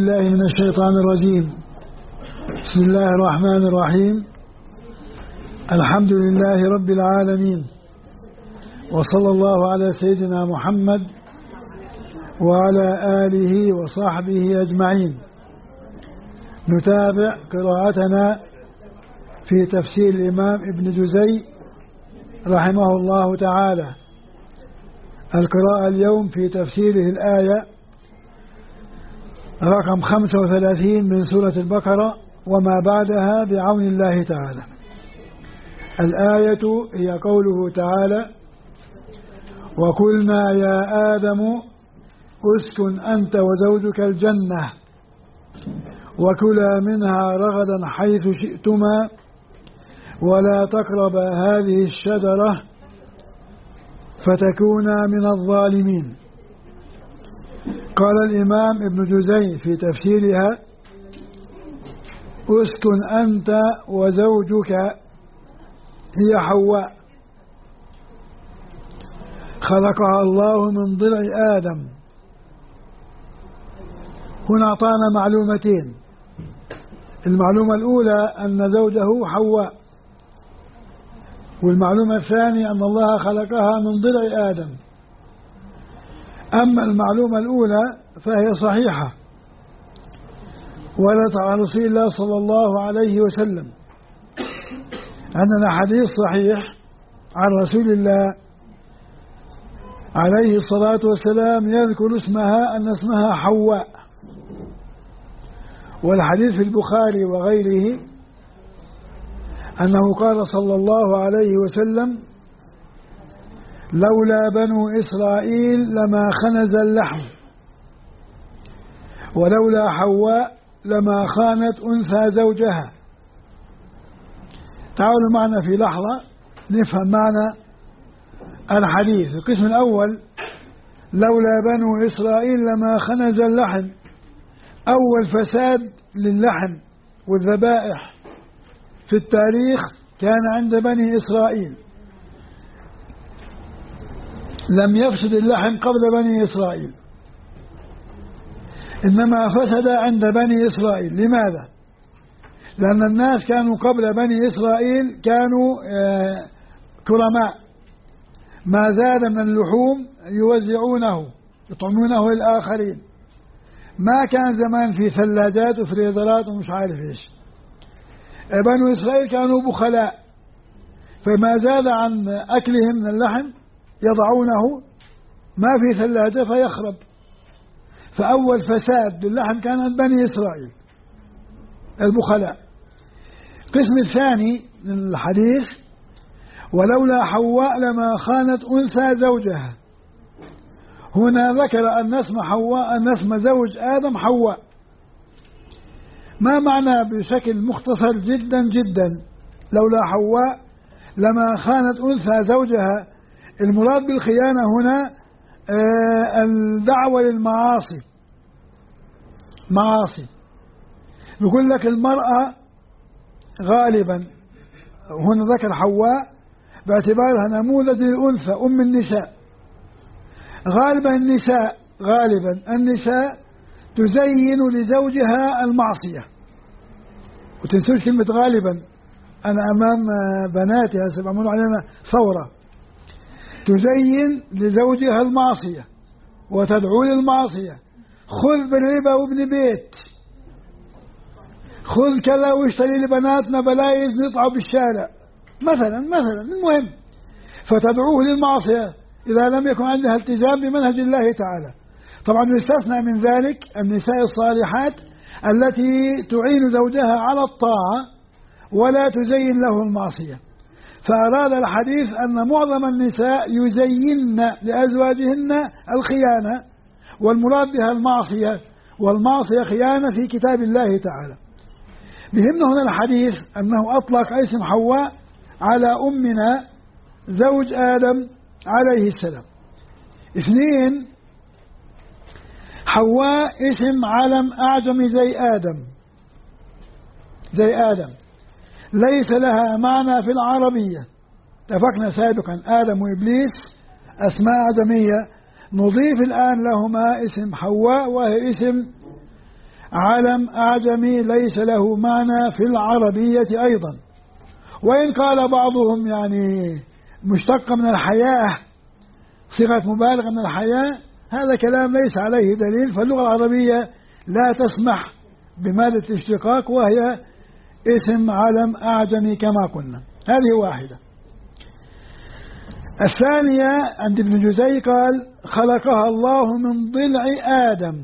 بالله من الشيطان الرجيم. بسم الله الرحمن الرحيم. الحمد لله رب العالمين، وصلى الله على سيدنا محمد وعلى آله وصحبه أجمعين. نتابع قراءتنا في تفسير الإمام ابن جزي رحمه الله تعالى. القراءة اليوم في تفسيره الآية رقم 35 من سورة البقرة وما بعدها بعون الله تعالى. الآية هي قوله تعالى: وقلنا يا آدم اسكن أنت وزوجك الجنة وكلا منها رغدا حيث شئتما ولا تقربا هذه الشجرة فتكونا من الظالمين. قال الإمام ابن جزي في تفسيرها: اسكن أنت وزوجك هي حواء، خلقها الله من ضلع آدم. هنا أعطانا معلومتين. المعلومة الأولى أن زوجه حواء، والمعلومة الثانية أن الله خلقها من ضلع آدم. أما المعلومة الأولى فهي صحيحة، وردت عن رسول الله صلى الله عليه وسلم أننا حديث صحيح عن رسول الله عليه الصلاة والسلام يذكر اسمها أن اسمها حواء. والحديث في البخاري وغيره أنه قال صلى الله عليه وسلم: لولا بنو إسرائيل لما خنز اللحم، ولولا حواء لما خانت أنثى زوجها. تعالوا معنا في لحظة نفهم معنى الحديث. القسم الأول: لولا بنو إسرائيل لما خنز اللحم. أول فساد للحم والذبائح في التاريخ كان عند بني إسرائيل. لم يفسد اللحم قبل بني إسرائيل، إنما فسد عند بني إسرائيل. لماذا؟ لأن الناس كانوا قبل بني إسرائيل كانوا كرماء، ما زاد من اللحوم يوزعونه يطعمونه للآخرين. ما كان زمان في ثلاجات وفريزرات ومش عارف إيش. بنو إسرائيل كانوا بخلاء، فما زاد عن أكلهم من اللحم يضعونه ما في ثلاجة فيخرب. فأول فساد للحم كان عند بني إسرائيل، البخلاء. القسم الثاني من الحديث: ولولا حواء لما خانت أنثى زوجها. هنا ذكر أن اسم حواء أن اسم زوج آدم حواء. ما معنى بشكل مختصر جدا جدا لولا حواء لما خانت أنثى زوجها؟ المراد بالخيانة هنا الدعوة للمعاصي. معاصي. يقول لك المرأة غالبا، هنا ذكر حواء باعتبارها نموذج للأنثى أم النساء. غالبا النساء تزين لزوجها المعصية. وتنسوش كلمة غالبا، أنا أمام بناتي هسه بعملوا علينا ثورة. تزين لزوجها المعصية وتدعو للمعصية. خذ بالربا وابن بيت، خذ كذا واشتري لبناتنا بلايز نطعوا بالشارع مثلا. المهم فتدعوه للمعصية إذا لم يكن عندها التزام بمنهج الله تعالى. طبعا يستثنى من ذلك النساء الصالحات التي تعين زوجها على الطاعة ولا تزين له المعصية. فأراد الحديث أن معظم النساء يزين لأزواجهن الخيانة، والمراد بها المعصية، والمعصية خيانة في كتاب الله تعالى. بهمنا هنا الحديث أنه أطلق اسم حواء على أمنا زوج آدم عليه السلام. 2: حواء اسم علم أعجمي زي آدم، ليس لها معنى في العربية. اتفقنا سابقا آدم وإبليس أسماء أعجمية، نضيف الآن لهما اسم حواء وهي اسم علم أعجمي ليس له معنى في العربية أيضا، وإن قال بعضهم يعني مشتق من الحياة، صيغة مبالغة من الحياة، هذا كلام ليس عليه دليل، فاللغة العربية لا تسمح بمادة الاشتقاق، وهي اسم علم أعجمي كما قلنا. هذه واحدة. الثانية عند ابن جزي قال خلقها الله من ضلع آدم،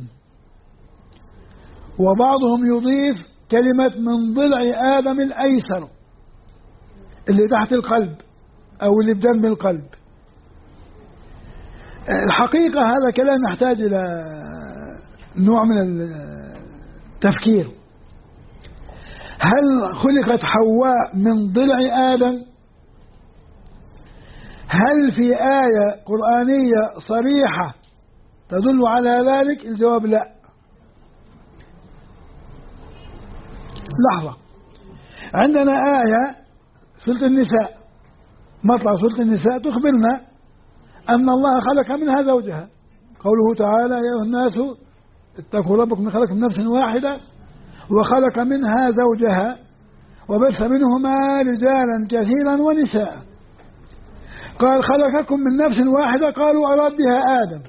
وبعضهم يضيف كلمة من ضلع آدم الأيسر اللي تحت القلب أو اللي بجنب القلب. الحقيقة هذا كلام يحتاج إلى نوع من التفكير. هل خلقت حواء من ضلع آدم؟ هل في آية قرآنية صريحة تدل على ذلك؟ الجواب لا. لحظة، عندنا آية سورة النساء، مطلع سورة النساء، تخبرنا أن الله خلق منها زوجها، قوله تعالى يا أيها الناس اتقوا ربكم خلق من نفس واحدة وخلق منها زوجها وبث منهما رجالا كثيرا ونساء. قال خلقكم من نفس واحدة، قالوا أراد بها آدم،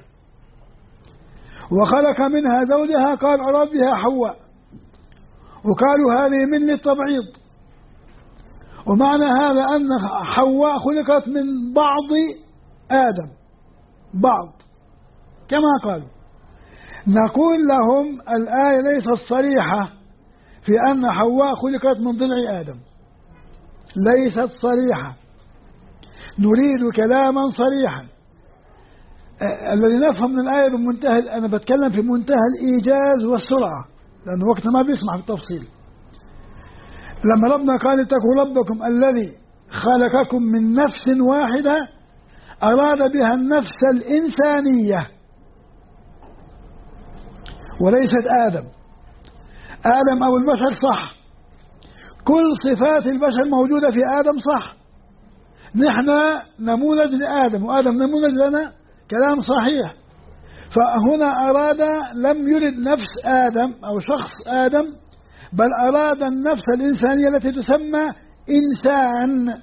وخلق منها زوجها قال أراد بها حواء، وقالوا هذه من التبعيض، ومعنى هذا أن حواء خلقت من بعض آدم، بعض كما قالوا. نقول لهم الآية ليست صريحة في أن حواء خلقت من ضلع آدم، ليست صريحة، نريد كلاما صريحا. الذي نفهم من الآية بمنتهى، أنا بتكلم في منتهى الإيجاز والسرعة لأن وقتنا ما بيسمح بالتفصيل. لما ربنا قال اتقوا ربكم الذي خلقكم من نفس واحدة، أراد بها النفس الإنسانية وليست آدم. آدم أو البشر صح، كل صفات البشر موجودة في آدم صح، نحن نموذج لآدم وآدم نموذج لنا، كلام صحيح. فهنا أراد، لم يرد نفس آدم أو شخص آدم، بل أراد النفس الإنسانية التي تسمى إنسان.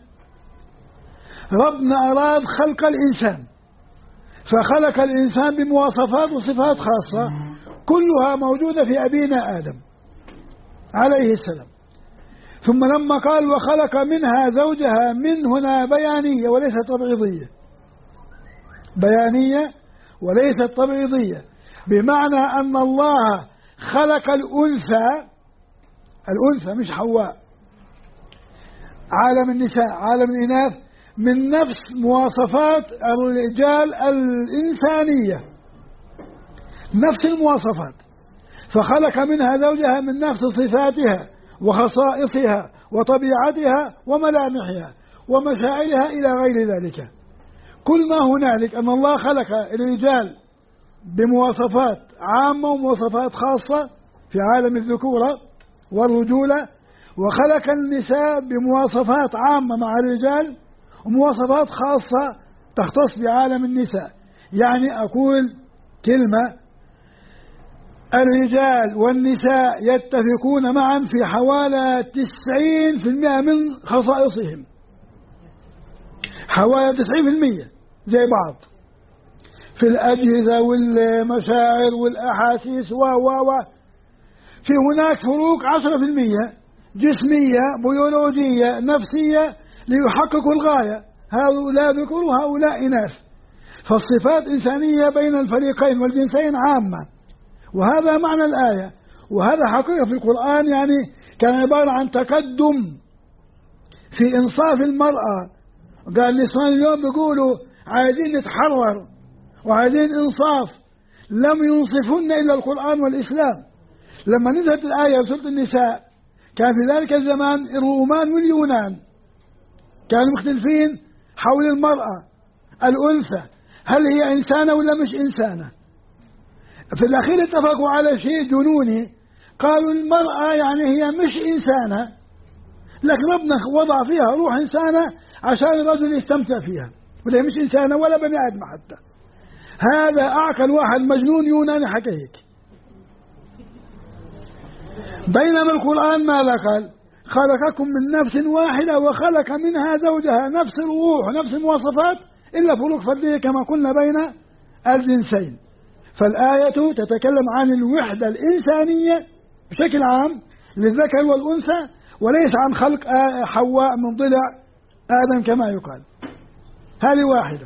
ربنا أراد خلق الإنسان، فخلق الإنسان بمواصفات وصفات خاصة كلها موجودة في أبينا آدم عليه السلام. ثم لما قال وخلق منها زوجها، من هنا بيانية وليست تبعيضية، بيانية وليست تبعيضية، بمعنى أن الله خلق الأنثى، الأنثى مش حواء، عالم النساء عالم الإناث، من نفس مواصفات الرجال الإنسانية، نفس المواصفات، فخلق منها زوجها من نفس صفاتها وخصائصها وطبيعتها وملامحها ومشاعرها إلى غير ذلك. كل ما هنالك أن الله خلق الرجال بمواصفات عامة ومواصفات خاصة في عالم الذكورة والرجولة، وخلق النساء بمواصفات عامة مع الرجال ومواصفات خاصة تختص بعالم النساء. يعني أقول كلمة، الرجال والنساء يتفقون معا في حوالي 90% من خصائصهم، حوالي 90% زي بعض في الأجهزة والمشاعر والأحاسيس في هناك فروق 10% جسمية بيولوجية نفسية ليحققوا الغاية، هؤلاء ذكر وهؤلاء إناث. فالصفات إنسانية بين الفريقين والجنسين عامة، وهذا معنى الآية، وهذا حقيقة في القرآن. يعني كان عبارة عن تقدم في إنصاف المرأة. قال لسان اليوم بيقولوا عايزين نتحرر وعايزين إنصاف، لم ينصفن إلا القرآن والإسلام. لما نزلت الآية في سورة النساء كان في ذلك الزمان الرومان واليونان كانوا مختلفين حول المرأة الأنثى، هل هي إنسانة ولا مش إنسانة؟ في الأخير اتفقوا على شيء جنوني، قالوا المرأة يعني هي مش إنسانة، لكن ربنا وضع فيها روح إنسانة عشان الرجل يستمتع فيها، ولا مش إنسانة ولا بني آدم حتى. هذا أعقل واحد مجنون يوناني حكى هيك. بينما القرآن ماذا قال؟ خلقكم من نفس واحدة وخلق منها زوجها، نفس الروح ونفس المواصفات إلا فروق فردية كما قلنا بين الجنسين. فالآية تتكلم عن الوحدة الإنسانية بشكل عام للذكر والأنثى، وليس عن خلق حواء من ضلع آدم كما يقال. هذه واحدة.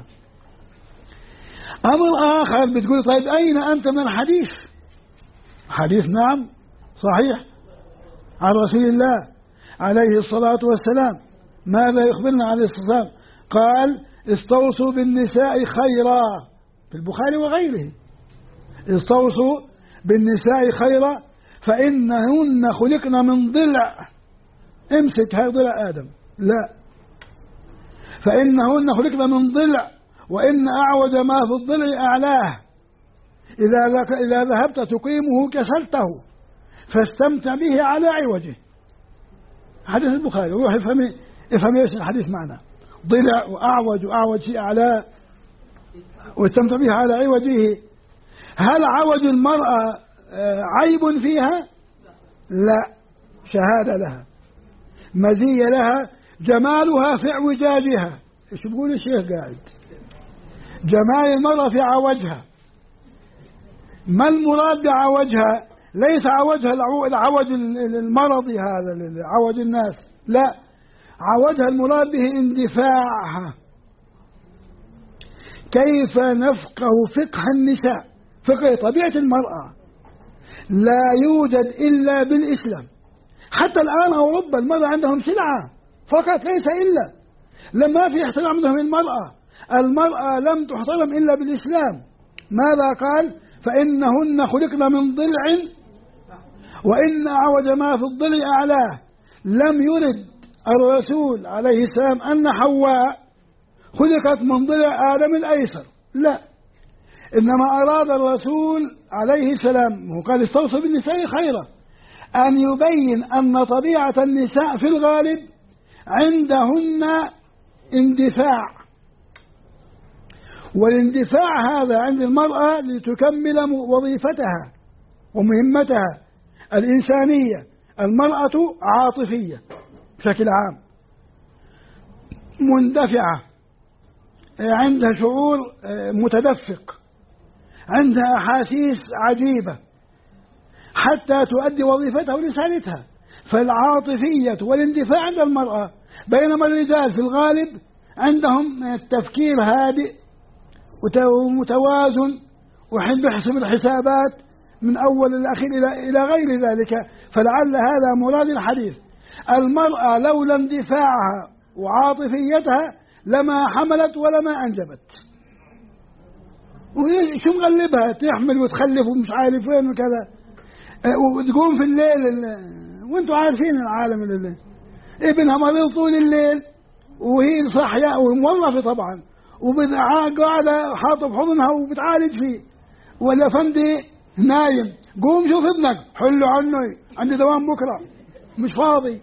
أمر آخر بتقول طيب أين أنت من الحديث؟ حديث نعم صحيح عن رسول الله عليه الصلاة والسلام. ماذا يخبرنا عليه الصلاة والسلام؟ قال استوصوا بالنساء خيرا في البخاري وغيره، استوصوا بالنساء خيرا فإنهن خلقن من ضلع. امسك هذا ضلع آدم، لا، فإنهن خلقن من ضلع وإن أعوج ما في الضلع أعلاه، إذا ذهبت تقيمه كسرته فاستمتع به على عوجه. حديث البخاري. روح افهم ايش الحديث معناه. ضلع وأعوج شيء أعلاه واستمتع به على عوجه. هل عوج المرأة عيب فيها؟ لا، شهادة لها، مزية لها، جمالها في اعوجاجها. ايش بيقول الشيخ قاعد؟ جمال المرأة في عوجها. ما المراد بعوجها؟ ليس عوجها العوج المرضي هذا عوج الناس، لا، عوجها المراد به اندفاعها. كيف نفقه فقه النساء؟ فقه طبيعة المرأة لا يوجد إلا بالإسلام. حتى الآن أوروبا المرأة عندهم سلعة فقط، ليس إلا، لما في احترام عندهم المرأة لم تحترم إلا بالإسلام. ماذا قال؟ فإنهن خلقن من ضلع وإن أعوج ما في الضلع أعلاه. لم يرد الرسول عليه السلام أن حواء خلقت من ضلع آدم الأيسر، لا، إنما أراد الرسول عليه السلام وقال استوصوا بالنساء خيرا أن يبين أن طبيعة النساء في الغالب عندهن اندفاع، والاندفاع هذا عند المرأة لتكمل وظيفتها ومهمتها الإنسانية. المرأة عاطفية بشكل عام، مندفعة، عندها شعور متدفق، عندها أحاسيس عجيبة حتى تؤدي وظيفتها ورسالتها. فالعاطفية والاندفاع عند المرأة، بينما الرجال في الغالب عندهم التفكير هادئ ومتوازن وحين بيحسب الحسابات من أول الأخير إلى غير ذلك. فلعل هذا مراد الحديث. المرأة لولا اندفاعها وعاطفيتها لما حملت ولما أنجبت. وشو مغلبها تحمل وتخلف ومش عارف وين وكذا، وتقوم في الليل وانتم عارفين العالم الليل. ابنها مريض طول الليل وهي صحية وموظفة طبعا، وقاعدة حاطة في حضنها وبتعالج فيه، ولا فندي نايم، قوم شوف ابنك حلوا عنه عندي دوام بكرة مش فاضي.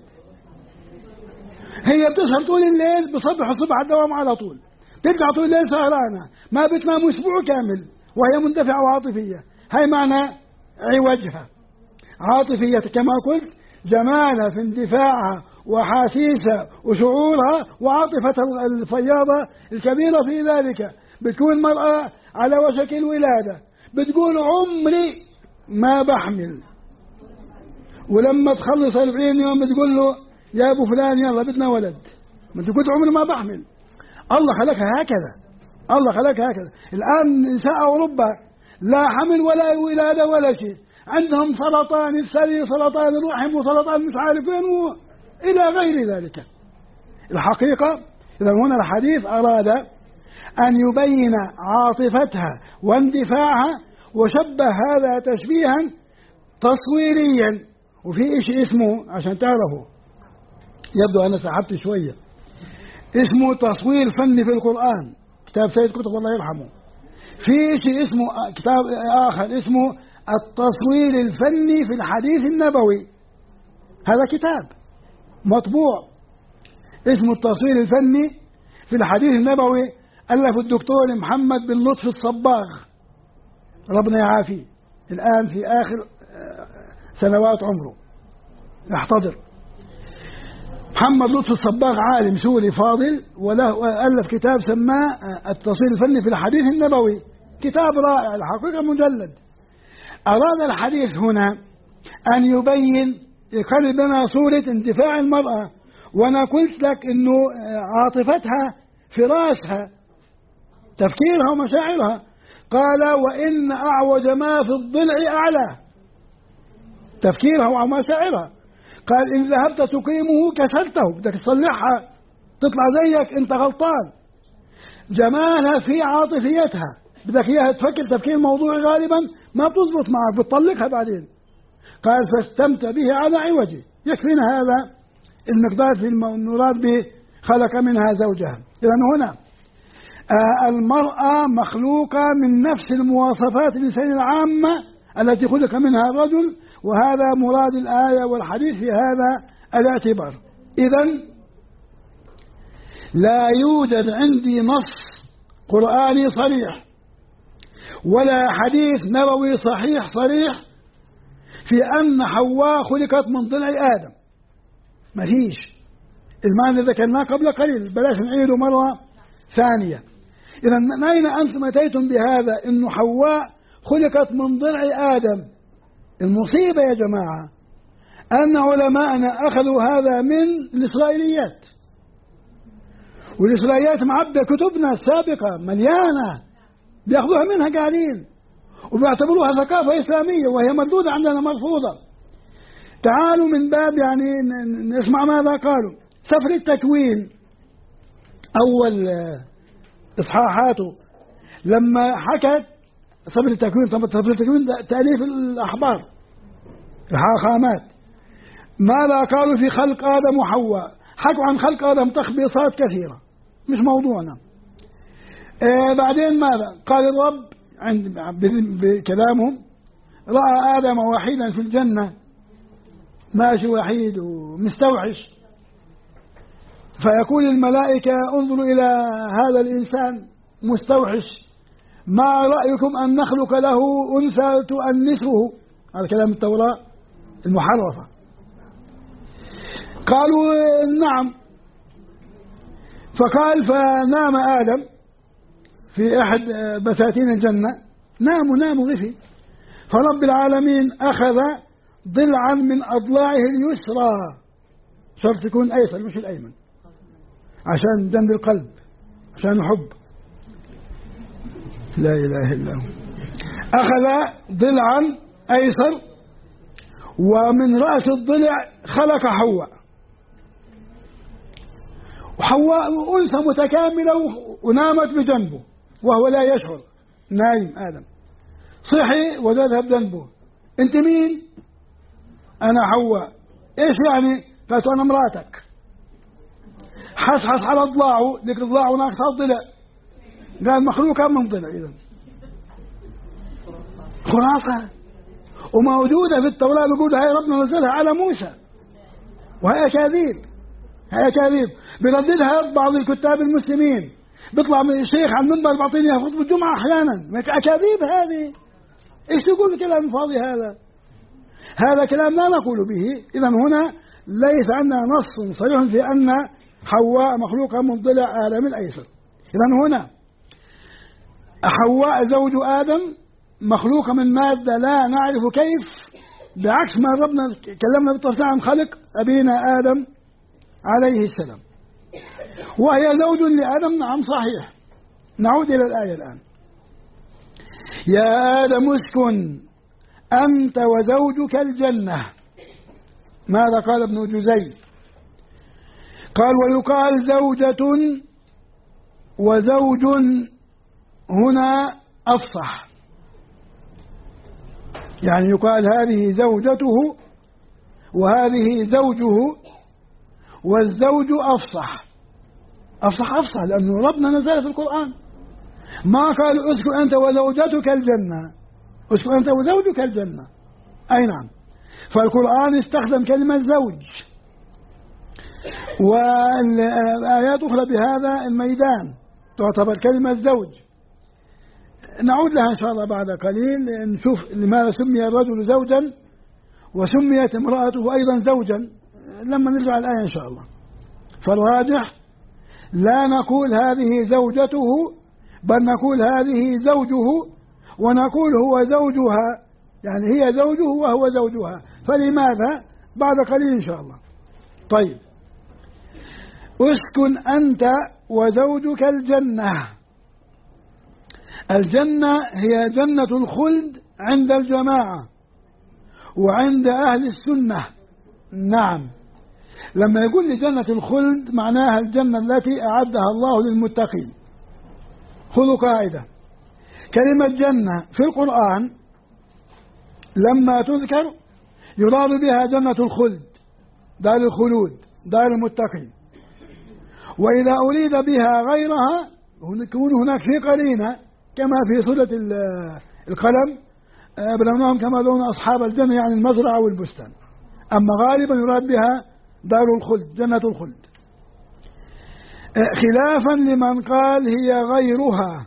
هي بتسهر طول الليل، بصبح الصبح على الدوام على طول، ترجع طول الليل سهرانة، ما بتنام أسبوع كامل وهي مندفعة وعاطفية. هاي معنى عوجها، عاطفية كما قلت، جمالها في اندفاعها وحاسيسها وشعورها وعاطفة الفياضة الكبيرة في ذلك. بتكون المرأة على وشك الولادة، بتقول عمري ما بحمل، ولما تخلص 40 يوم بتقول له يا أبو فلان يلا بدنا ولد، ما تقول عمري ما بحمل. الله خلقها هكذا، الله خلقها هكذا. الآن نساء أوروبا لا حمل ولا ولادة ولا شيء، عندهم سرطان الثدي، سرطان الرحم، وسرطان مش عارف وين إلى غير ذلك. الحقيقة إذا هنا الحديث أراد أن يبين عاطفتها واندفاعها، وشبه هذا تشبيها تصويريا. وفي شيء اسمه، عشان تعرفوا، يبدو أنا سحبت شوية، اسمه تصوير فني في القرآن، كتاب سيد قطب الله يرحمه. في شيء اسمه كتاب آخر اسمه التصوير الفني في الحديث النبوي. هذا كتاب مطبوع اسمه التصوير الفني في الحديث النبوي، ألف الدكتور محمد بن لطفي الصباغ ربنا يعافيه، الآن في آخر سنوات عمره. يحتضر. محمد لطفي الصباغ عالم سوري فاضل، وله ألف كتاب سماه التصوير الفني في الحديث النبوي، كتاب رائع الحقيقة مجلد. أراد الحديث هنا أن يبين يقرب لنا صورة اندفاع المرأة، وأنا قلت لك إنه عاطفتها في راسها، تفكيرها ومشاعرها. قال وإن أعوج ما في الضلع أعلى، تفكيرها ومشاعرها. قال إن ذهبت تقيمه كسرته، بدك تصلحها تطلع زيك أنت غلطان. جمالها في عاطفيتها، بدك إياها تفكر تفكير موضوعي غالبا ما بتزبط معك، بتطلقها بعدين. قال فاستمتع به على عوجه، يكفينا هذا المقدار في المراد به خلق منها زوجها. إذن هنا المرأة مخلوقة من نفس المواصفات الإنسانية العامة التي خلق منها الرجل، وهذا مراد الآية والحديث في هذا الاعتبار. إذن لا يوجد عندي نص قرآني صريح ولا حديث نبوي صحيح صريح في أن حواء خلقت من ضلع آدم، ما فيش. المعنى اللي ذكرناه قبل قليل بلاش نعيده مرة ثانية. إذا من أين أنتم أتيتم بهذا إنه حواء خلقت من ضلع آدم؟ المصيبة يا جماعة أن علماءنا أخذوا هذا من الإسرائيليات، والإسرائيليات معبى كتبنا السابقة مليانة، بيأخذوها منها قاعدين وبيعتبروها ثقافة إسلامية وهي مردودة عندنا مرفوضة. تعالوا من باب يعني نسمع ماذا قالوا. سفر التكوين أول إصحاحاته لما حكت سفر التكوين، طبعا سفر التكوين تأليف الأحبار الحاخامات، ماذا قالوا في خلق آدم وحواء؟ حكوا عن خلق آدم تخبيصات كثيرة مش موضوعنا. بعدين ماذا قال الرب بكلامهم؟ رأى آدم وحيدا في الجنة ماشي وحيد ومستوحش، فيقول الملائكة انظروا إلى هذا الإنسان مستوحش، ما رأيكم أن نخلق له أنثى تؤنسه؟ هذا كلام التوراة المحرفة. قالوا نعم. فقال فنام آدم في أحد بساتين الجنة، نام غفي، فرب العالمين أخذ ضلعا من أضلاعه اليسرى، شرط يكون أيسر مش الأيمن عشان جنب القلب عشان حب، لا إله إلا هو. أخذ ضلعا أيسر ومن رأس الضلع خلق حواء، وحواء أنثى متكاملة ونامت بجنبه وهو لا يشعر، نايم آدم. صحي وذهب جنبه، أنت مين؟ أنا حواء. إيش يعني؟ قالت أنا مراتك. حصحص على ضلاعه، ذكر ضلاعه ناقصة الضلع، قال مخلوقة من ضلع. إذن خلاصة وموجودة في التوراة، بيقول هاي ربنا نزلها على موسى، وهي أكاذيب، هي أكاذيب بيرددها بعض الكتاب المسلمين، بيطلع من الشيخ على المنبر بعطيني خطبة الجمعة أحيانا، أكاذيب هذه. إيش تقول كلام فاضي هذا؟ هذا كلام لا نقول به. إذا هنا ليس عندنا نص صريح في أن حواء مخلوقة من ضلع آدم الأيسر. إذا هنا حواء زوج آدم مخلوقة من مادة لا نعرف كيف، بعكس ما ربنا كلمنا بالتفصيل عن خلق أبينا آدم عليه السلام، وهي زوج لآدم. نعم صحيح. نعود إلى الآية الآن. يا آدم اسكن أنت وزوجك الجنة. ماذا قال ابن جزي؟ قال ويقال زوجة وزوج هنا أفصح، يعني يقال هذه زوجته وهذه زوجه، والزوج أفصح. أفصح لأنه ربنا نزل في القرآن، ما قال اسكن أنت وزوجتك الجنة، اسكن أنت وزوجك الجنة. أي نعم، فالقرآن استخدم كلمة زوج، والآيات أخرى بهذا الميدان تعتبر كلمة زوج. نعود لها إن شاء الله بعد قليل، نشوف لماذا سمي الرجل زوجا وسميت امرأته أيضا زوجا لما نرجع الآية إن شاء الله. فالراجح لا نقول هذه زوجته، بل نقول هذه زوجه، ونقول هو زوجها، يعني هي زوجه وهو زوجها. فلماذا؟ بعد قليل إن شاء الله. طيب، اسكن أنت وزوجك الجنة. الجنة هي جنة الخلد عند الجماعة وعند أهل السنة. نعم، لما يقول لي جنة الخلد معناها الجنة التي أعدها الله للمتقين. خذوا قاعدة: كلمة جنة في القرآن لما تذكر يراد بها جنة الخلد، دار الخلود، دار المتقين. وإذا أريد بها غيرها يكون هناك في قرينة، كما في سورة القلم: أبلوناهم كما لون أصحاب الجنة، يعني المزرعة والبستان. أما غالبا يراد بها دار الخلد، جنة الخلد، خلافا لمن قال هي غيرها.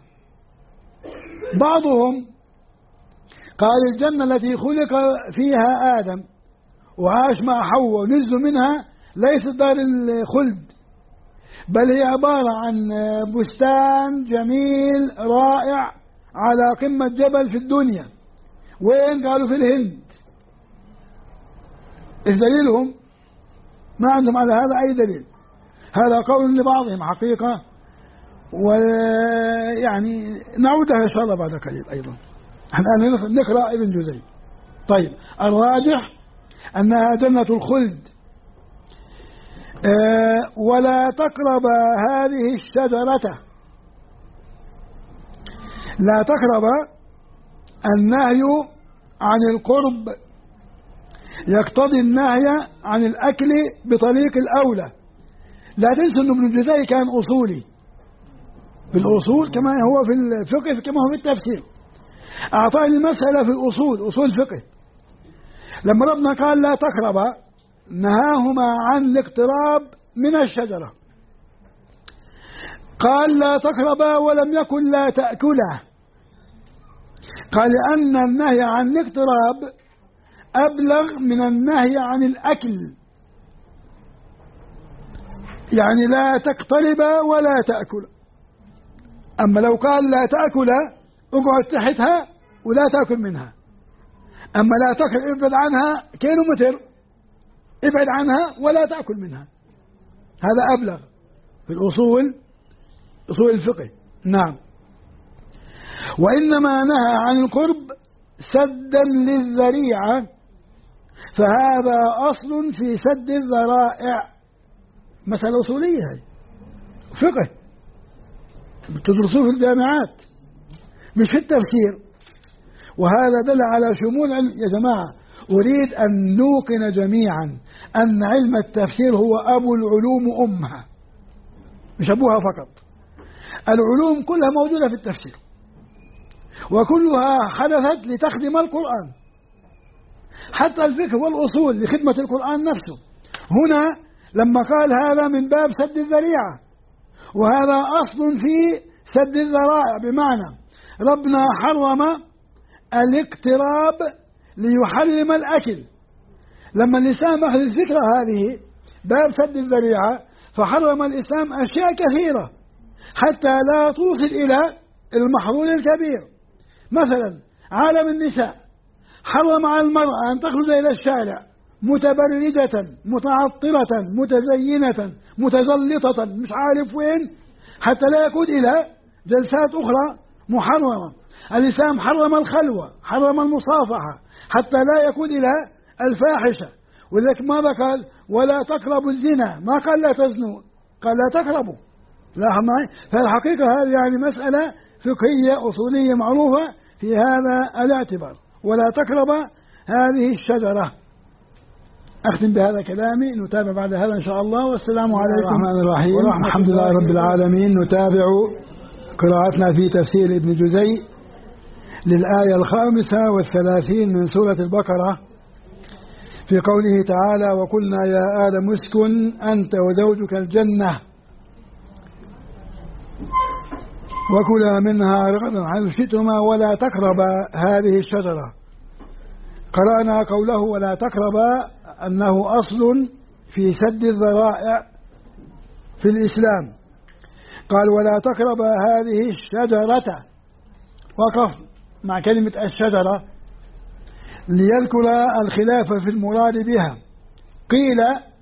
بعضهم قال الجنة التي خلق فيها آدم وعاش مع حواء ونزل منها ليست دار الخلد، بل هي عبارة عن بستان جميل رائع على قمة جبل في الدنيا. وين؟ قالوا في الهند. إيش دليلهم؟ ما عندهم على هذا أي دليل. هذا قول لبعضهم حقيقة، ويعني نعودها إن شاء الله بعد قليل أيضا. احنا نقرأ ابن جزي. طيب، الراجح أنها جنة الخلد. ولا تقرب هذه الشجرة. لا تقرب، النهي عن القرب يقتضي النهي عن الأكل بطريق الأولى. لا تنسوا أن ابن جزي كان أصولي بالأصول كما هو في الفقه كما هو في التفسير. أعطاني مسألة في الأصول، أصول الفقه، لما ربنا قال لا تقرب نهاهما عن الاقتراب من الشجرة. قال لا تقربا ولم يكن لا تأكلا. قال لأن النهي عن الاقتراب أبلغ من النهي عن الأكل، يعني لا تقتربا ولا تأكل. أما لو قال لا تأكلا اقعد تحتها ولا تأكل منها، أما لا تقرب ابعد عنها كيلومتر، ابعد عنها ولا تأكل منها. هذا أبلغ في الأصول، أصول الفقه. نعم. وإنما نهى عن القرب سدا للذريعة، فهذا أصل في سد الذرائع. مسألة أصولية هذه، فقه تدرسوه في الجامعات مش في التفسير. وهذا دل على شمول يا جماعة، أريد أن نوقن جميعا أن علم التفسير هو أبو العلوم أمها، مش أبوها فقط. العلوم كلها موجودة في التفسير، وكلها حدثت لتخدم القرآن، حتى الفقه والأصول لخدمة القرآن نفسه. هنا لما قال هذا من باب سد الذريعة، وهذا أصل في سد الذرائع، بمعنى ربنا حرم الاقتراب ليحرم الأكل. لما الإسلام أخذ الفكرة هذه باب سد الذريعة، فحرم الإسلام أشياء كثيرة حتى لا توصل إلى المحظور الكبير. مثلا عالم النساء، حرم على المرأة أن تخرج إلى الشارع متبرجة متعطرة متزينة متزلطة مش عارف وين، حتى لا يكون إلى جلسات أخرى محرمة. الإسلام حرم الخلوة، حرم المصافحة، حتى لا يكون إلى الفاحشة. ولذلك ماذا قال؟ ولا تقربوا الزنا، ما قال لا تزنوا، قال لا تقربوا. لاحظ معي؟ فالحقيقة هذه يعني مسألة فقهية أصولية معروفة في هذا الاعتبار. ولا تقرب هذه الشجرة. أختم بهذا كلامي، نتابع بعد هذا إن شاء الله. والسلام عليكم الرحمن الرحيم. الحمد لله رب العالمين. نتابع قراءتنا في تفسير ابن جزي للآية 35 من سورة البقرة، في قوله تعالى: وقلنا يا آدم اسكن أنت وزوجك الجنة وكلا منها رغدا حيث شئتما ولا تقربا هذه الشجرة. قرأنا قوله ولا تقربا أنه أصل في سد الذرائع في الإسلام. قال ولا تقربا هذه الشجرة، وقف مع كلمة الشجرة ليذكر الخلاف في المراد بها. قيل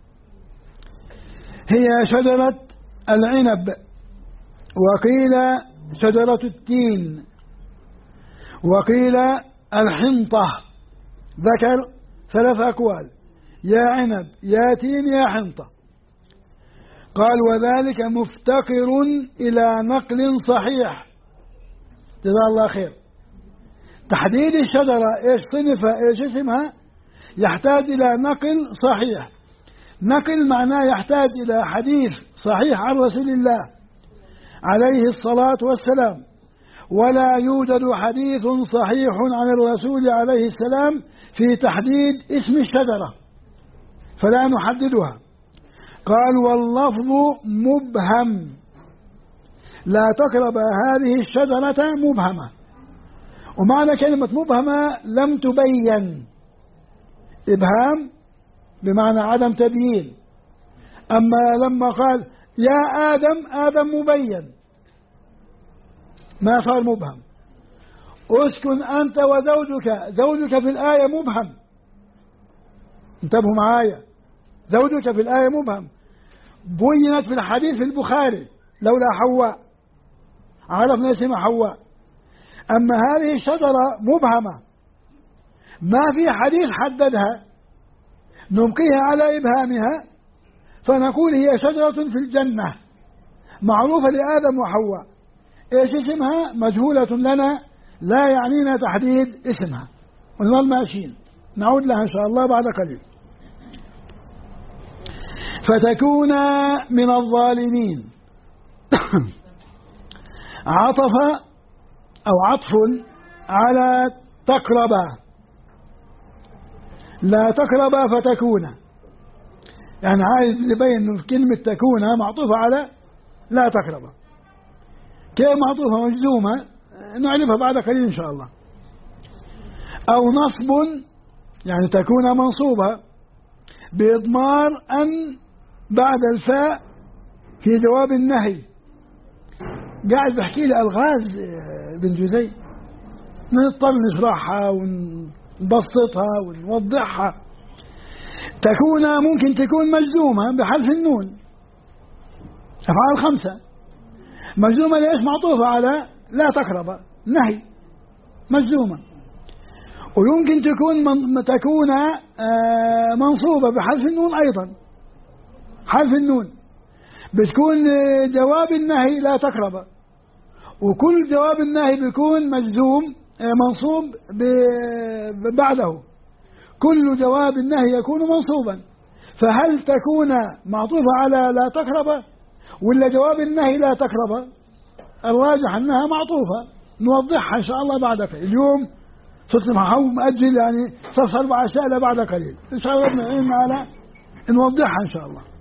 هي شجرة العنب، وقيل شجرة التين، وقيل الحنطة. ذكر 3 أقوال: يا عنب، يا تين، يا حنطة. قال وذلك مفتقر إلى نقل صحيح. جزاه الله خير. تحديد الشجرة إيش صنفها إيش اسمها يحتاج إلى نقل صحيح. نقل معناه يحتاج إلى حديث صحيح عن رسول الله عليه الصلاة والسلام، ولا يوجد حديث صحيح عن الرسول عليه السلام في تحديد اسم الشجرة، فلا نحددها. قال واللفظ مبهم، لا تقرب هذه الشجرة مبهمة. ومعنى كلمة مبهمة لم تبين. إبهام بمعنى عدم تبيين. أما لما قال يا آدم، آدم مبين، ما صار مبهم. اسكن أنت وزوجك، زوجك في الآية مبهم. انتبهوا معايا، زوجك في الآية مبهم، بينت في الحديث في البخاري لولا حواء، عرفنا اسمها حواء. أما هذه الشجرة مبهمة ما في حديث حددها، نبقيها على إبهامها فنقول هي شجرة في الجنة معروفة لآدم وحواء. إيش اسمها مجهولة لنا، لا يعنينا تحديد اسمها، ونظل ماشيين. نعود لها إن شاء الله بعد قليل. فتكون من الظالمين عطف أو عطف على تقربا، لا تقربا فتكون، يعني عايز يبين كلمة تكون معطوفة على لا تقربا. كيف معطوفة مجزومة نعرفها بعد قليل إن شاء الله. أو نصب يعني تكون منصوبة بإضمار أن بعد الفاء في جواب النهي. قاعد بحكي لي ألغاز بن جزي نضطر نشرحها ونبسطها ونوضحها. تكون ممكن تكون مجزومة بحذف النون، أفعال 5 مجزومة ليش؟ معطوفة على لا تقرب، نهي، مجزومة. ويمكن تكون منصوبة بحذف النون أيضا، حذف النون بتكون جواب النهي لا تقرب، وكل جواب النهي بيكون مجزوم منصوب بعده، كل جواب النهي يكون منصوبا. فهل تكون معطوفة على لا تقرب ولا جواب النهي لا تقرب؟ الراجح أنها معطوفة، نوضحها إن شاء الله بعد قليل. اليوم صرت مأجل يعني صف 4 أسئلة بعد قليل إن شاء الله نعين على نوضحها إن شاء الله.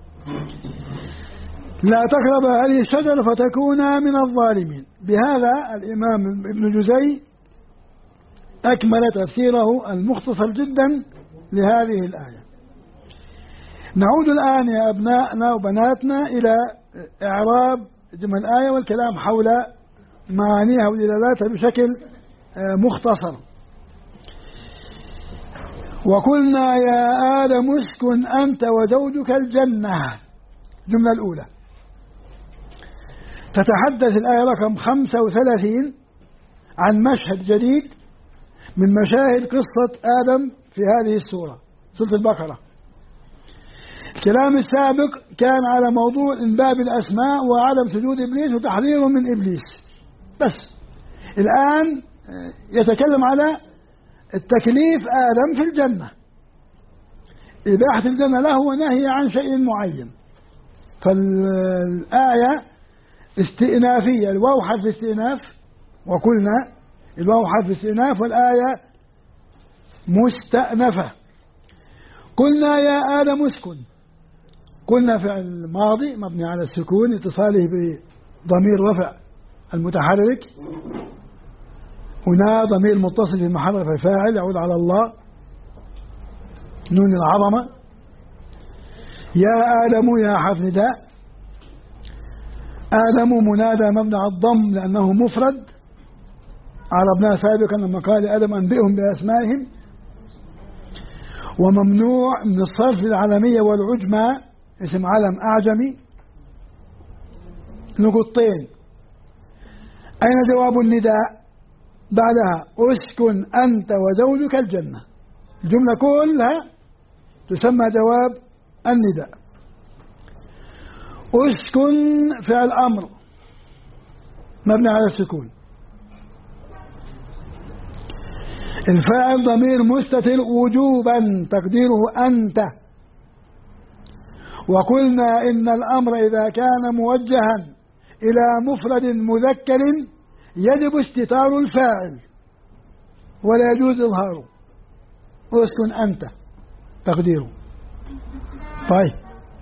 لا تقرب هذه الشجرة فتكون من الظالمين. بهذا الإمام ابن جزي أكمل تفسيره المختصر جدا لهذه الآية. نعود الآن يا أبنائنا وبناتنا إلى إعراب جمل الآية والكلام حول معانيها ودلالاتها بشكل مختصر. وقلنا يا آدم اسكن أنت وزوجك الجنة. الجملة الأولى تتحدث الآية رقم 35 عن مشهد جديد من مشاهد قصة آدم في هذه السورة، سورة البقرة. الكلام السابق كان على موضوع انباب الأسماء وعدم سجود إبليس وتحذيره من إبليس، بس الآن يتكلم على التكليف آدم في الجنة، إباحة الجنة له ونهي عن شيء معين. فالآية استئنافية، الواو حرف استئناف، وقلنا الواو حرف استئناف والآية مستأنفة. قلنا يا آدم اسكن، قلنا فعل ماضي مبني على السكون اتصاله بضمير رفع المتحرك، هنا ضمير متصل في محل رفع فاعل يعود على الله نون العظمة. يا آدم يا حرف نداء. آدم منادى مبني على الضم لأنه مفرد، عرفناه سابقا لما قال آدم أنبئهم بأسمائهم. وممنوع من الصرف للعالمية والعجمة، اسم علم أعجمي. نقطتين. أين جواب النداء؟ بعدها أسكن أنت وزوجك الجنة. الجملة كلها تسمى جواب النداء. أسكن فعل أمر مبني على السكون. الفاعل ضمير مستتر وجوبا تقديره أنت. وقلنا إن الأمر إذا كان موجها إلى مفرد مذكر يجب استتار الفاعل ولا يجوز إظهاره. أسكن أنت تقديره. طيب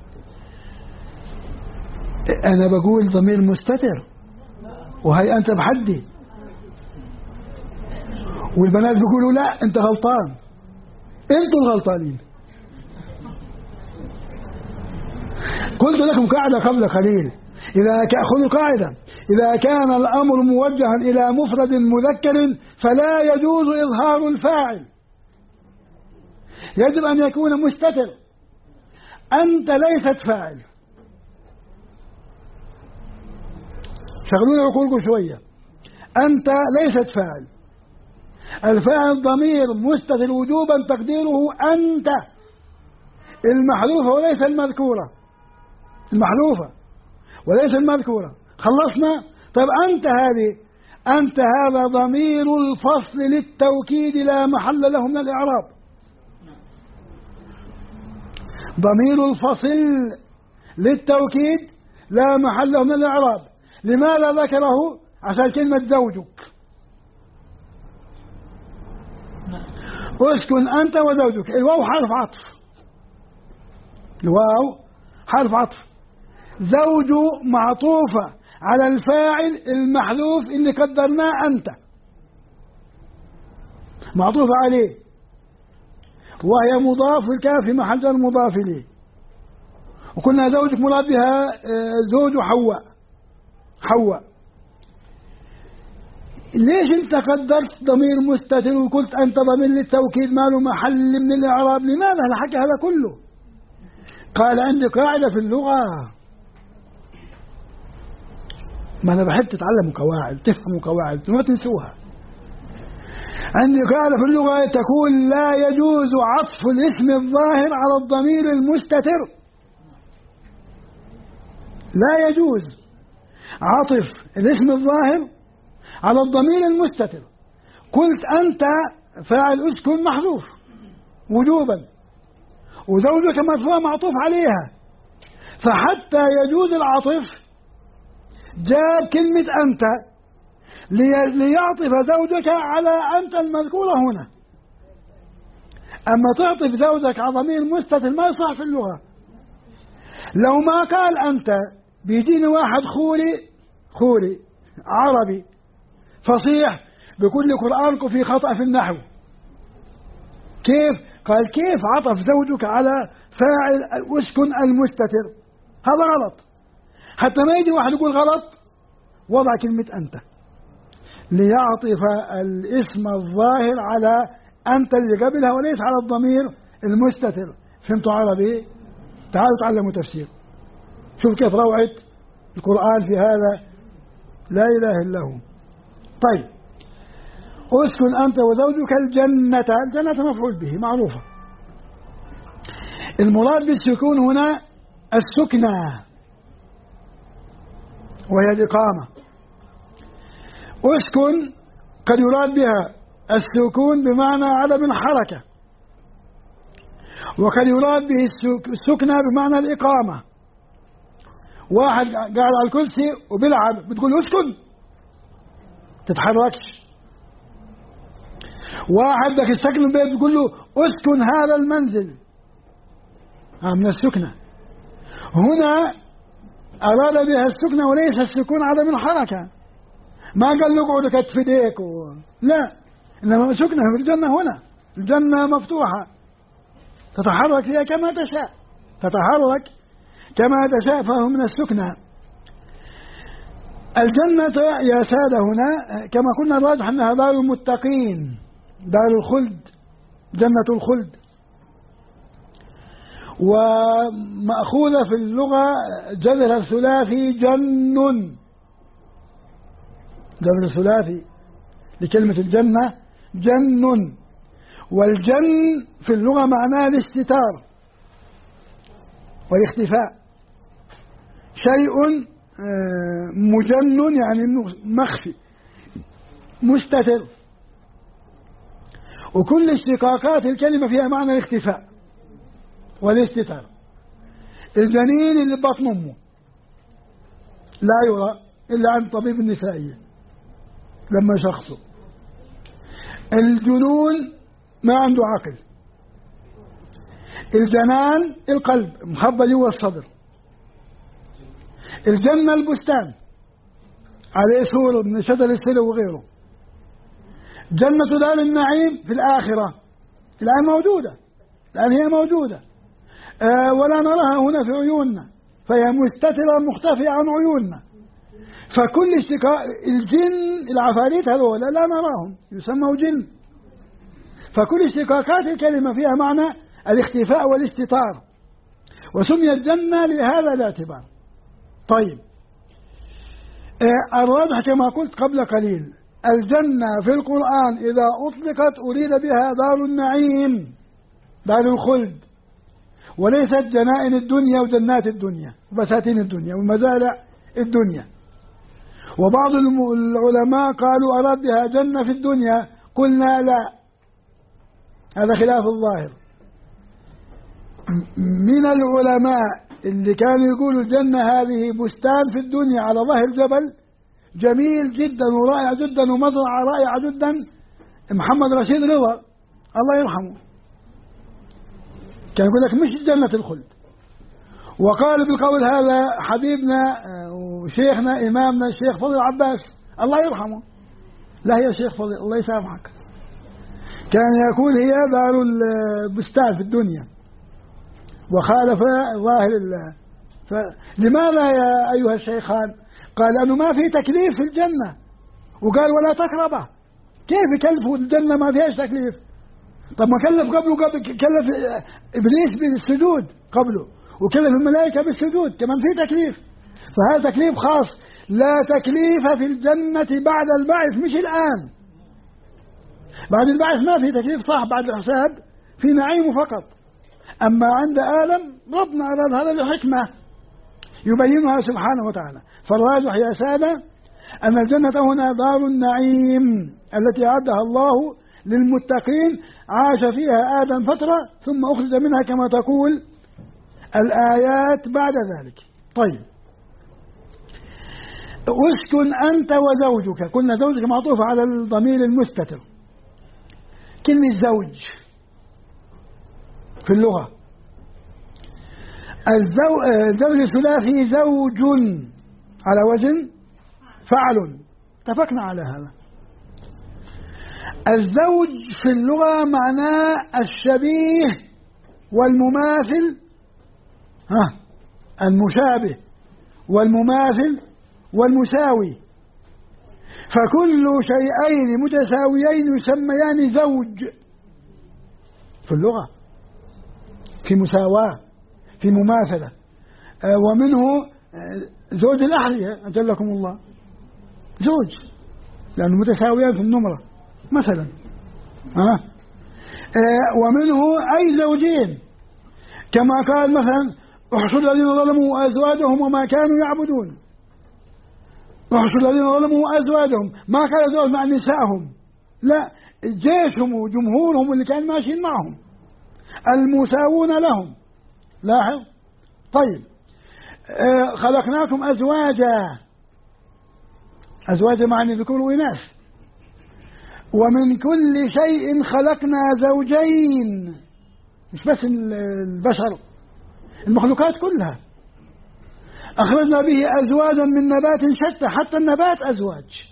أنا بقول ضمير مستتر وهي أنت بحدي، والبنات بيقولوا لا أنت غلطان. أنتوا الغلطانين. قلت لكم قاعدة قبل قليل، خذوا قاعدة: إذا كان الأمر موجها إلى مفرد مذكر فلا يجوز إظهار الفاعل، يجب أن يكون مستتر. أنت ليست فاعل. شغلونا عقولكم شوية. أنت ليست فاعل. الفاعل ضمير مستتر وجوبا تقديره أنت، المحذوفة وليس المذكورة. المحذوفة وليس المذكورة. خلصنا؟ طيب أنت هذا ضمير الفصل للتوكيد لا محل له من الإعراب. ضمير الفصل للتوكيد لا محل له من الإعراب. لماذا ذكره؟ عشان كلمة زوجك. اسكن أنت وزوجك. الواو حرف عطف. الواو حرف عطف. زوج معطوفة على الفاعل المحذوف اللي قدرناه أنت، معطوفة عليه، وهي مضاف والكاف في محل جر مضاف إليه. وقلنا زوجك مراد بها زوج حواء. ليش انت قدرت ضمير مستتر وقلت انت ضمير للتوكيد ما له محل من الاعراب؟ لماذا الحكي هذا كله؟ قال عندي قاعدة في اللغة. ما انا بحب تتعلموا قواعد، تفهموا قواعد ما تنسوها. عندي قاعدة في اللغة تقول: لا يجوز عطف الاسم الظاهر على الضمير المستتر. لا يجوز عطف الاسم الظاهر على الضمير المستتر. قلت أنت فاعل أسكن محذوف وجوبا، وزوجك مرفوع معطوف عليها، فحتى يجوز العطف جاب كلمة أنت ليعطف زوجك على أنت المذكورة هنا. أما تعطف زوجك على ضمير مستتر ما يصح في اللغة. لو ما قال أنت بيجيني واحد خولي عربي فصيح بكل قرآنكم في خطأ في النحو. كيف؟ قال كيف عطف زوجك على فاعل اسكن المستتر؟ هذا غلط. حتى ما يجي واحد يقول غلط وضع كلمة أنت ليعطف الاسم الظاهر على أنت اللي قبلها وليس على الضمير المستتر. فهمتوا عربي؟ تعالوا تعلموا تفسير. شوف كيف روعة القرآن في هذا، لا إله إلا هو. طيب اسكن أنت وزوجك الجنة. الجنة مفعول به معروفة. المراد بالسكون هنا السكنى وهي الإقامة. اسكن قد يراد بها السكون بمعنى عدم الحركة، وقد يراد به السكنى بمعنى الإقامة. واحد قاعد على الكرسي وبيلعب بتقول اسكن تتحركش. واحد داك السكن البيت بتقول له اسكن هذا المنزل، من السكنة. هنا أراد بها السكنة وليس السكون عدم الحركة. ما قال له اقعد كتف ايديك لا، إنما سكنة في الجنة. هنا الجنة مفتوحة تتحرك فيها كما تشاء، تتحرك كما تشاء، فهو من السكنى. الجنة يا سادة هنا كما قلنا الراجح أنها دار المتقين، دار الخلد، جنة الخلد، ومأخوذة في اللغة جذر الثلاثي جن، جذر الثلاثي لكلمة الجنة جن، والجن في اللغة معناه الاستتار والاختفاء، شيء مجن يعني مخفي مستتر، وكل اشتقاقات الكلمة فيها معنى الاختفاء والاستتار. الجنين اللي بطن أمه لا يرى إلا عن طبيب النسائية لما شخصه. الجنون ما عنده عقل. الجنان القلب مخبى جوا الصدر. الجنة البستان عليه سور من شجر السلو وغيره. جنة دار النعيم في الآخرة الآن موجودة، الآن هي موجودة ولا نراها هنا في عيوننا، فهي مستترة مختفية عن عيوننا. فكل اشتقاق الجن العفاريت هذول لا نراهم يسموا جن، فكل اشتقاقات الكلمة فيها معنى الاختفاء والاستتار، وسميت جنة لهذا الاعتبار. طيب الراجح كما قلت قبل قليل الجنة في القرآن إذا أطلقت أريد بها دار النعيم، دار الخلد، وليست جنائن الدنيا وجنات الدنيا وبساتين الدنيا ومزارع الدنيا. وبعض العلماء قالوا أراد بها جنة في الدنيا، قلنا لا، هذا خلاف الظاهر. من العلماء اللي كانوا يقولوا الجنة هذه بستان في الدنيا على ظهر جبل جميل جدا ورائع جدا ومزرعة رائعة جدا، محمد رشيد رضا الله يرحمه كان يقول لك مش جنة الخلد. وقال بالقول هذا حبيبنا وشيخنا إمامنا الشيخ فضل عباس الله يرحمه، لا هي الشيخ فضل الله يسامحك، كان يقول هي دار البستان في الدنيا وخالف ظاهر الله. فلماذا يا أيها الشيخان؟ قال لأنه ما في تكليف في الجنة، وقال ولا تقربه. كيف يكلفوا الجنة ما فيهاش تكليف؟ طب ما كلف قبله، كلف إبليس بالسجود قبله، وكلف الملائكة بالسجود كمان في تكليف، فهذا تكليف خاص. لا تكليف في الجنة بعد البعث، مش الآن. بعد البعث ما في تكليف صح، بعد الحساب في نعيم فقط. أما عند آدم ربنا أراد هذا لحكمة يبينها سبحانه وتعالى. فالراجح يا سادة أن الجنة هنا دار النعيم التي أعدها الله للمتقين، عاش فيها آدم فترة ثم أخرج منها كما تقول الآيات بعد ذلك. طيب اسكن أنت وزوجك، قلنا زوجك معطوف على الضمير المستتر. كلمة زوج في اللغة الزوج الثلاثي زوج على وزن فعل، اتفقنا على هذا. الزوج في اللغة معناه الشبيه والمماثل، المشابه والمماثل والمساوي، فكل شيئين متساويين يسميان زوج في اللغة، في مساواة في مماثلة. ومنه زوج الأحذية أجلكم الله زوج لأنه متساويان في النمرة مثلا. ومنه أي زوجين كما قال مثلا احشر الذين ظلموا أزواجهم وما كانوا يعبدون، احشر الذين ظلموا أزواجهم، ما كان زوج مع نسائهم، لا، جيشهم وجمهورهم اللي كان ماشيين معهم المساوون لهم. لاحظ. طيب خلقناكم أزواجا، أزواجا معني ذكور وإناث، ومن كل شيء خلقنا زوجين، مش بس البشر، المخلوقات كلها أخرجنا به أزواجا من نبات شتى، حتى النبات أزواج،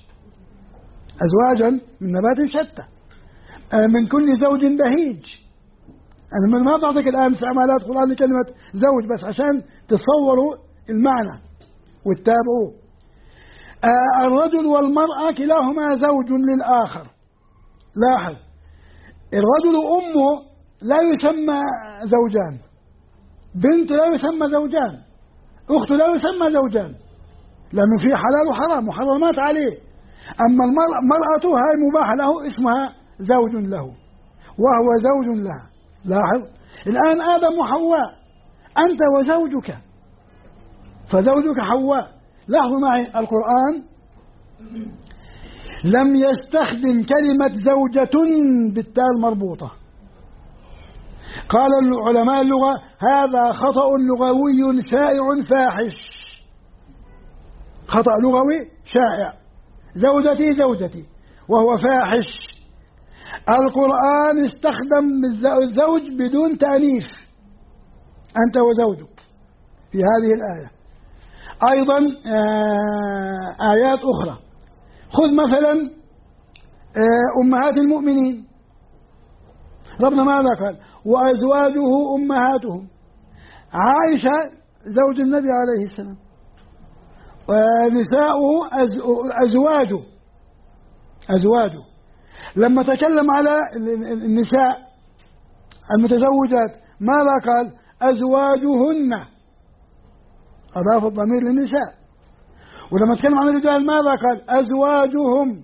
أزواجا من نبات شتى، من كل زوج بهيج، أنا ما بعطيك الآن استعمالات قرآن لكلمة زوج بس عشان تصوروا المعنى وتتابعوه. الرجل والمرأة كلاهما زوج للآخر. لاحظ، الرجل أمه لا يسمى زوجان، بنت لا يسمى زوجان، أخت لا يسمى زوجان، لأنه في حلال وحرام وحرامات عليه. أما المرأة هاي مباح له، اسمها زوج له وهو زوج لها. لاحظ الآن آدم وحواء، أنت وزوجك، فزوجك حواء. لاحظوا معي القرآن لم يستخدم كلمة زوجة بالتاء المربوطة. قال علماء اللغة هذا خطأ لغوي شائع فاحش، خطأ لغوي شائع، زوجتي زوجتي، وهو فاحش. القرآن استخدم الزوج بدون تأنيث، أنت وزوجك في هذه الآية. أيضا آيات أخرى، خذ مثلا أمهات المؤمنين، ربنا ماذا قال؟ وأزواجه أمهاتهم. عائشة زوج النبي عليه السلام، ونساؤه أزواجه. لما تكلم على النساء المتزوجات ماذا قال؟ أزواجهن، أضاف الضمير للنساء. ولما تكلم عن الرجال ماذا قال؟ أزواجهم،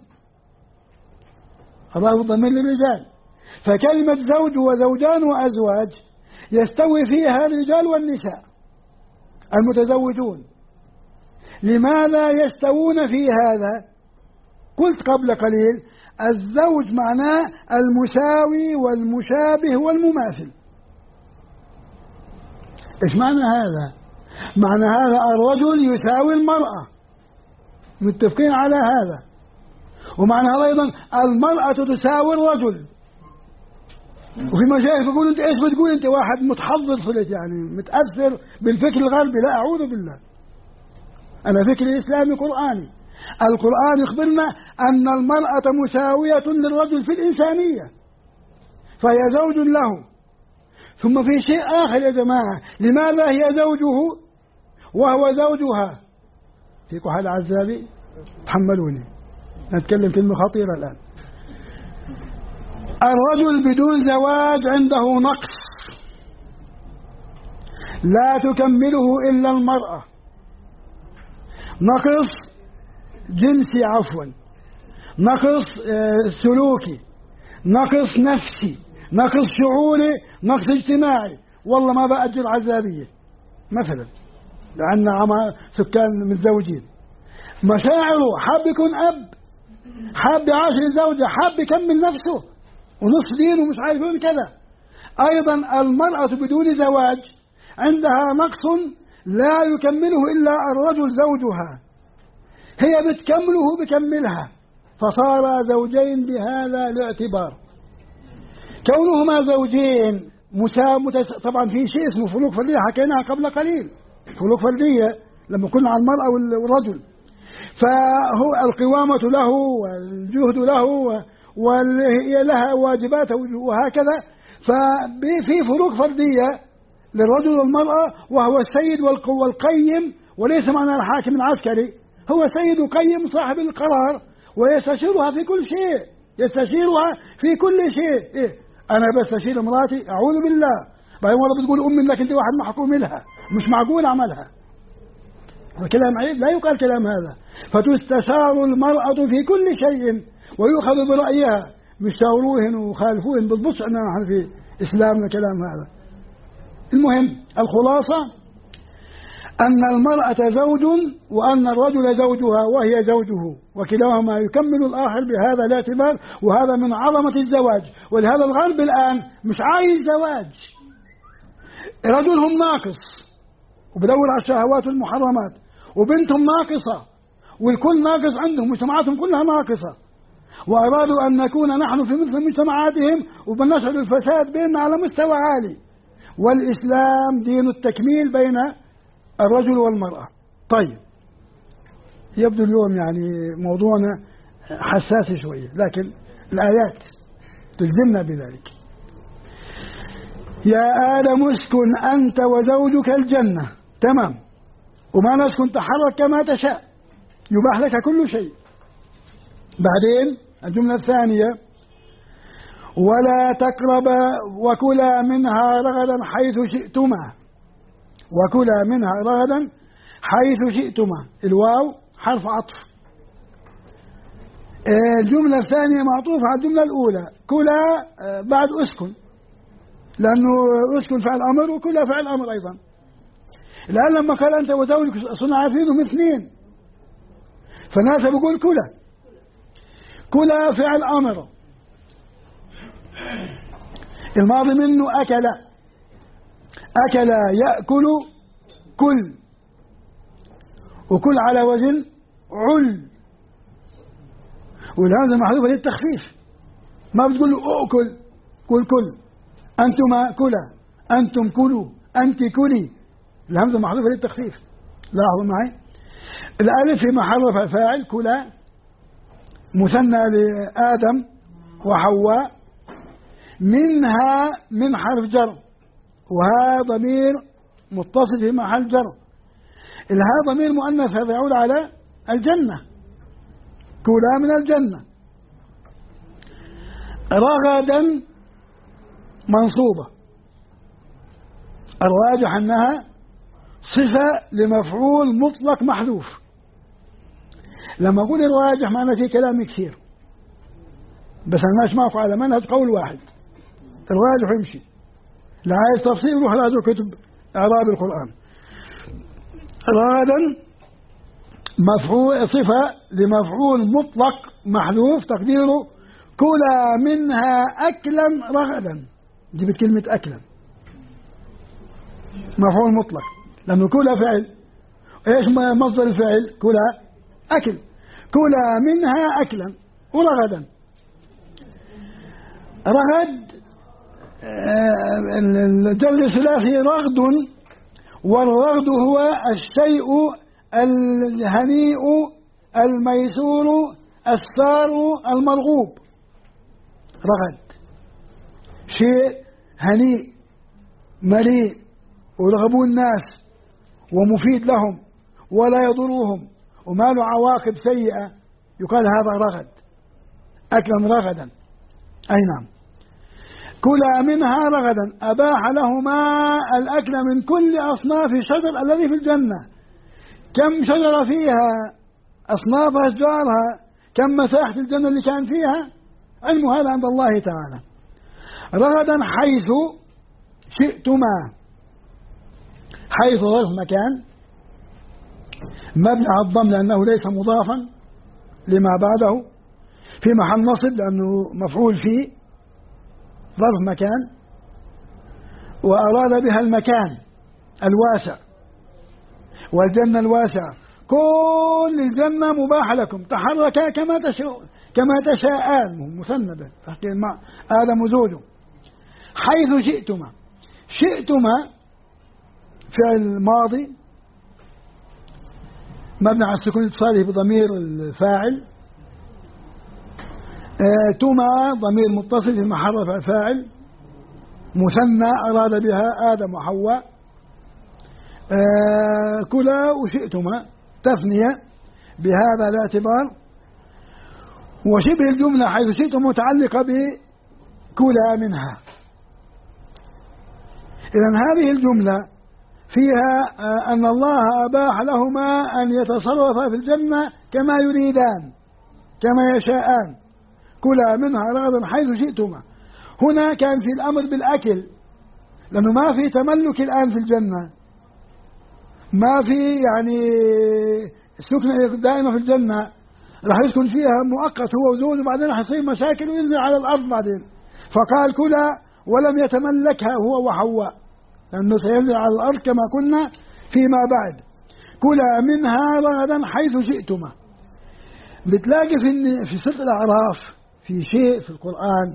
أضاف الضمير للرجال. فكلمة زوج وزوجان وأزواج يستوي فيها الرجال والنساء المتزوجون. لماذا يستوون في هذا؟ قلت قبل قليل الزوج معناه المساوي والمشابه والمماثل. إيش معنى هذا؟ معنى هذا الرجل يساوي المرأة، متفقين على هذا. ومعنى هذا أيضا المرأة تساوي الرجل. وفي مشايخ يقولوا أنت إيش بتقول؟ أنت واحد متحضر صلت، يعني متأثر بالفكر الغربي. لا، أعوذ بالله، أنا فكري إسلامي قرآني. القرآن يخبرنا أن المرأة مساوية للرجل في الإنسانية، فهي زوج له. ثم في شيء آخر يا جماعة، لماذا هي زوجه وهو زوجها؟ فيكم حال عزابي؟ تحملوني، نتكلم كلمة خطيرة الآن. الرجل بدون زواج عنده نقص لا تكمله إلا المرأة، نقص جنسي، عفوا، نقص سلوكي، نقص نفسي، نقص شعوري، نقص اجتماعي. والله ما بأجر عزابية مثلا لأن سكان متزوجين، مشاعره حاب يكون أب، حاب يعاشر زوجة، حاب يكمل نفسه ونصف دينه ومش عارف يقول كذا. أيضا المرأة بدون زواج عندها نقص لا يكمله إلا الرجل زوجها، هي بتكمله بكملها، فصار زوجين بهذا الاعتبار. كونهما زوجين طبعا في شيء اسمه فروق فردية حكيناها قبل قليل، فروق فردية لما كنا عن المرأة والرجل، فهو القوامة له والجهد له وهي لها واجبات وهكذا. ففي فروق فردية للرجل والمرأة، وهو السيد والقيم، وليس معنى الحاكم العسكري، هو سيد وقيم صاحب القرار، ويستشيرها في كل شيء، يستشيرها في كل شيء. إيه؟ أنا بستشير امرأتي؟ أعوذ بالله. بعدين والله بتقول أمي لك أنت واحد محكوم لها، مش معقول عملها. كلام عيب، لا يقال كلام هذا. فتستشار المرأة في كل شيء ويؤخذ برأيها، مش شاوروهن وخالفوهن. بتبص أننا نحن في إسلامنا كلام هذا. المهم الخلاصة أن المرأة زوج وأن الرجل زوجها وهي زوجه، وكلاهما يكمل الآخر بهذا الاعتبار. وهذا من عظمة الزواج. ولهذا الغرب الآن مش عايز زواج، رجلهم ناقص وبدور على الشهوات والمحرمات، وبنتهم ناقصة، والكل ناقص عندهم، مجتمعاتهم كلها ناقصة، وأرادوا أن نكون نحن في مثل مجتمعاتهم وبنشر الفساد بيننا على مستوى عالي. والإسلام دين التكميل بين الرجل والمرأة. طيب، يبدو اليوم يعني موضوعنا حساس شوية، لكن الآيات تلزمنا بذلك. يا آدم اسكن أنت وزوجك الجنة، تمام، وما نسكن تحرك كما تشاء، يباح لك كل شيء. بعدين الجملة الثانية ولا تقربا وكلا منها رغدا حيث شئتما، وكلا منها رغدا حيث شئتما، الواو حرف عطف. الجملة الثانية معطوفة على الجملة الأولى، كلا بعد أسكن، لأنه أسكن فعل أمر وكلا فعل أمر أيضا. الآن لما قال أنت وزوجك صنع فيهم اثنين، فالناس بيقول كلا، كلا فعل أمر الماضي منه أكل، أكل يأكل كل، وكل على وزن عل، والهمزة محذوفة للتخفيف، ما بتقول له أكل، قل كل، أنتما كلا، أنتم كلوا، أنت كلي، الهمزة محذوفة للتخفيف. لاحظوا معي الألف في محل رفع فاعل، كلا مثنى لآدم وحواء، منها من حرف جر، وها ضمير متصل في محل جر، الها ضمير مؤنث هذا يعود على الجنة، كلا من الجنة. رغدا منصوبة، الراجح أنها صفة لمفعول مطلق محذوف. لما أقول الراجح معنى في كلام كثير، بس أنا مش معكم على منهج قول واحد، الراجح يمشي، لا عايز تفصيل روح لهذه كتب إعراب القرآن. رغدا مفعول صفة لمفعول مطلق محذوف، تقديره كلا منها أكلا رغدا، جبت كلمة أكلا مفعول مطلق، لأنه كلا فعل، إيش مصدر الفعل؟ كلا أكل، كلا منها أكلا ورغدا. رغد الجر الثلاثي رغد، والرغد هو الشيء الهنيء الميسور السار المرغوب. رغد شيء هنيء مليء ويرغبون الناس ومفيد لهم ولا يضرهم وما له عواقب سيئة، يقال هذا رغد، أكلا رغدا. أي نعم، كلا منها رغدا، أباح لهما الأكل من كل أصناف الشجر الذي في الجنة. كم شجرة فيها، أصناف أشجارها، كم مساحة الجنة اللي كان فيها، علم هذا عند الله تعالى. رغدا حيث شئتما، حيث ظرف مكان مبني على الضم لأنه ليس مضافا لما بعده، في محل نصب لأنه مفعول فيه، ظرف مكان، وأراد بها المكان الواسع والجنة الواسعة، كل الجنة مباحة لكم، تحركا كما تشاءان، مثنى تحت مع آدم وزوجه. حيث شئتما، شئتما فعل ماضي مبني على السكون اتصاله بضمير الفاعل، تما ضمير متصل في محل رفع فاعل، مثنى أراد بها آدم وحواء، كلا وشئتما تثنية بهذا الاعتبار. وشبه الجملة حيث شئتم متعلقة بكلا منها. إذن هذه الجملة فيها أن الله أباح لهما أن يتصرفا في الجنة كما يريدان كما يشاءان، كلا منها رغدا حيث شئتما. هنا كان في الأمر بالأكل، لأنه ما في تملك الآن في الجنة، ما في يعني سكن دائما في الجنة، راح يسكن فيها مؤقت هو وزوجه، وبعدين راح يصير مشاكل وينزل على الأرض بعدين، فقال كلا ولم يتملكها هو وحواء، لأنه سينزل على الأرض كما كنا فيما بعد. كلا منها رغدا حيث شئتما. بتلاقي في سورة الأعراف في شيء في القرآن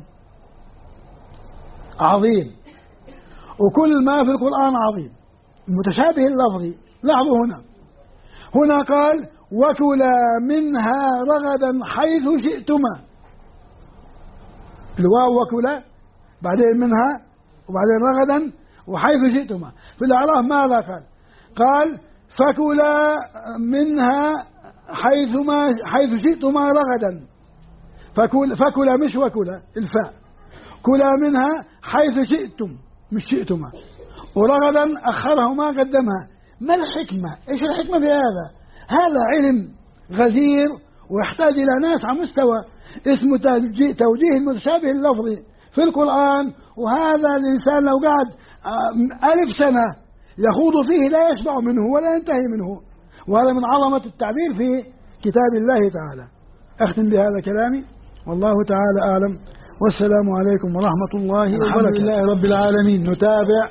عظيم، وكل ما في القرآن عظيم، المتشابه اللفظي. لاحظوا هنا قال وكلا منها رغدا حيث شئتما، الواو وكلا، بعدين منها وبعدين رغدا وحيث شئتما. في الأعراف ماذا قال؟ قال فكلا منها حيث شئتما رغدا. فكلا مش وكلا الفاء، كلا منها حيث شئتم مش شئتما، ورغدا أخره ما قدمها. ما الحكمة؟ إيش الحكمة في هذا؟ هذا علم غزير ويحتاج إلى ناس على مستوى اسمه توجيه المتشابه اللفظي في القرآن. وهذا الإنسان لو قعد 1000 سنة يخوض فيه لا يشبع منه ولا ينتهي منه، وهذا من عظمة التعبير في كتاب الله تعالى. أختم بهذا كلامي، والله تعالى أعلم، والسلام عليكم ورحمة الله وبركاته. الحمد لله رب العالمين. نتابع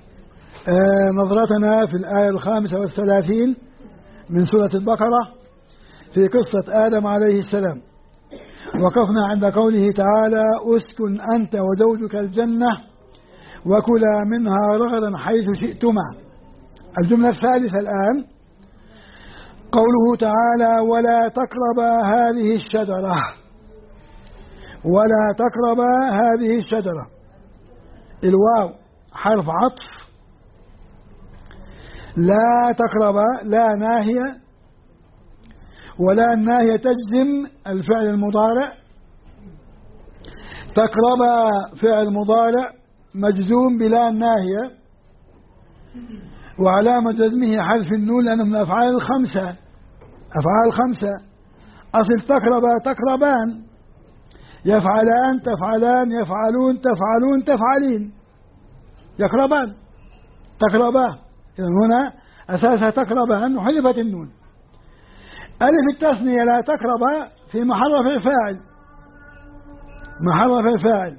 نظرتنا في الآية 35 من سورة البقرة في قصة آدم عليه السلام. وقفنا عند قوله تعالى اسكن أنت وزوجك الجنة وكلا منها رغدا حيث شئتما. الجملة الثالثة الآن قوله تعالى ولا تقربا هذه الشجرة. ولا تقربا هذه الشجرة. الواو حرف عطف، لا تقربا لا ناهية، ولا الناهية تجزم الفعل المضارع. تقربا فعل مضارع مجزوم بلا الناهية، وعلامة جزمه حذف النون لأنه من الأفعال الخمسة. أفعال خمسة. أصل تقربا تقربان، يفعلان تفعلان يفعلون تفعلون تفعلين، يقربان تقربا. إذن هنا أساسها تقربان وحذفت النون. ألف التثنية لا تقربا في محل رفع فاعل، محل رفع فاعل.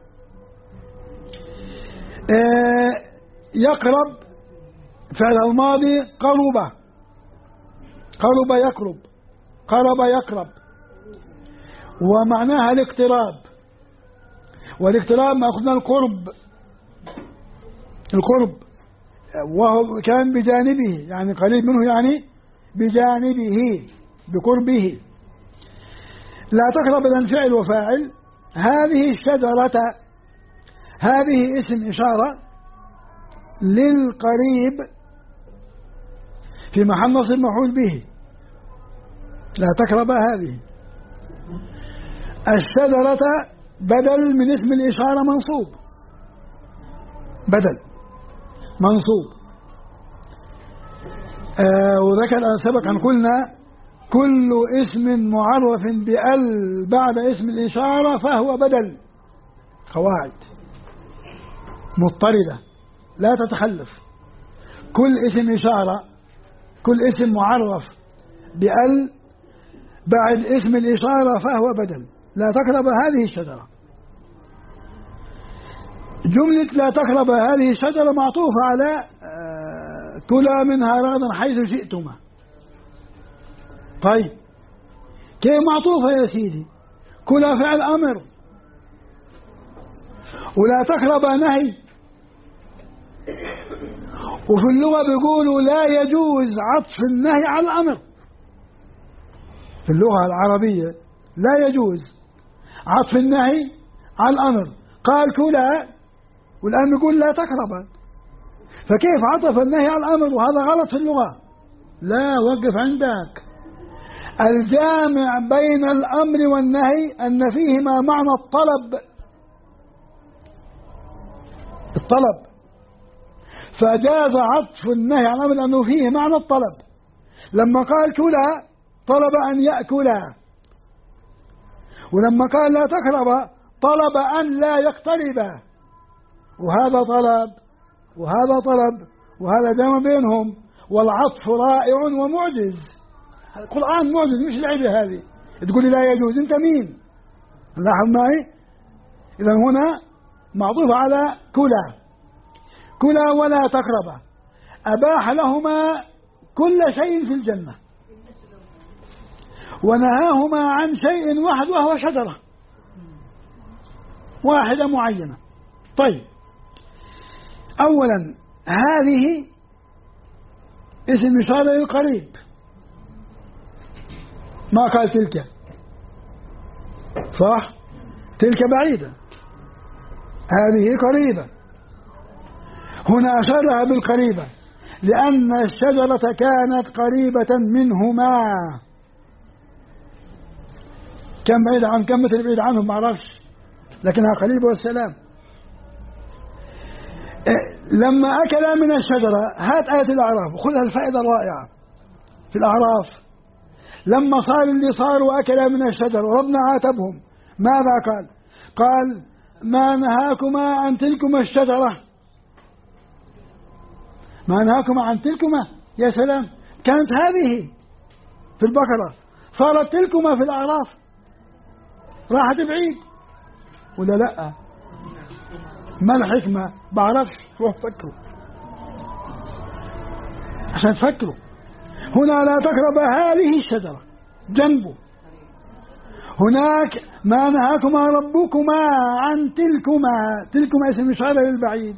يقرب فعل الماضي قرب، قرب يقرب، قرب يقرب، ومعناها الاقتراب، والاقتراب مأخذ من القرب، القرب، وهو كان بجانبه يعني قريب منه، يعني بجانبه بقربه. لا تقرب إذن فعل وفاعل. هذه الشجرة، هذه اسم إشارة للقريب في محل نصب مفعول به. لا تقرب هذه الشجرة بدل من اسم الإشارة منصوب، بدل منصوب. وذكر سبق أن قلنا كل اسم معرف بأل بعد اسم الإشارة فهو بدل. قواعد مضطردة لا تتخلف. كل اسم إشارة، كل اسم معرف بأل بعد اسم الإشارة فهو بدل. لا تقرب هذه الشجرة. جملة لا تقرب هذه الشجرة معطوفة على كلا منها رغدا حيث شئتما. طيب كيف معطوفة يا سيدي؟ كلا فعل أمر، ولا تقرب نهي. وفي اللغة بيقولوا لا يجوز عطف النهي على الأمر. في اللغة العربية لا يجوز عطف النهي على الأمر. قال كلا والآن يقول لا تقرب، فكيف عطف النهي على الأمر؟ وهذا غلط في اللغة. لا، وقف عندك. الجامع بين الأمر والنهي أن فيهما معنى الطلب، الطلب، فجاز عطف النهي على الأمر لأنه فيه معنى الطلب. لما قال كلا طلب أن يأكلا، ولما قال لا تقرب طلب أن لا يقترب، وهذا طلب وهذا طلب، وهذا جمع بينهم. والعطف رائع ومعجز. القرآن معجز، مش العيبة هذه تقول لي لا يجوز. انت مين؟ لاحظ معي. إذا هنا معطوف على كلا. كلا ولا تقربا أباح لهما كل شيء في الجنة، ونهاهما عن شيء واحد وهو شجرة واحدة معينة. طيب، أولا هذه اسم إشارة للقريب، ما قال تلك، صح؟ تلك بعيدة، هذه قريبة. هنا أشار لها بالقريبة لأن الشجرة كانت قريبة منهما. كم بعيد عن كم متر بعيد عنهم ما أعرفش، لكنها قريبة والسلام. لما أكلا من الشجرة، هات آية الأعراف وخذها الفائدة الرائعة في الأعراف. لما صار اللي صار وأكلا من الشجرة وربنا عاتبهم، ماذا قال؟ قال ما نهاكما عن تلكما الشجرة، ما نهاكما عن تلكما. يا سلام، كانت هذه في البقرة، صارت تلكما في الأعراف، راحت بعيد ولا لا؟ ما الحكمة؟ بعرفش، روح فكروا عشان تفكروا. هنا لا تقرب هذه الشجرة جنبه، هناك ما نهاكما ربكما عن تلكما. تلكما اسم إشارة للبعيد،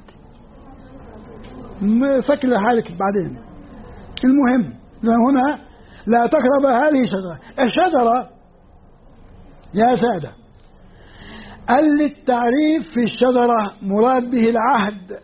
فكر حالك بعدين. المهم هنا لا تقرب هذه الشجرة. الشجرة يا سادة، التعريف في الشجرة مراد به العهد،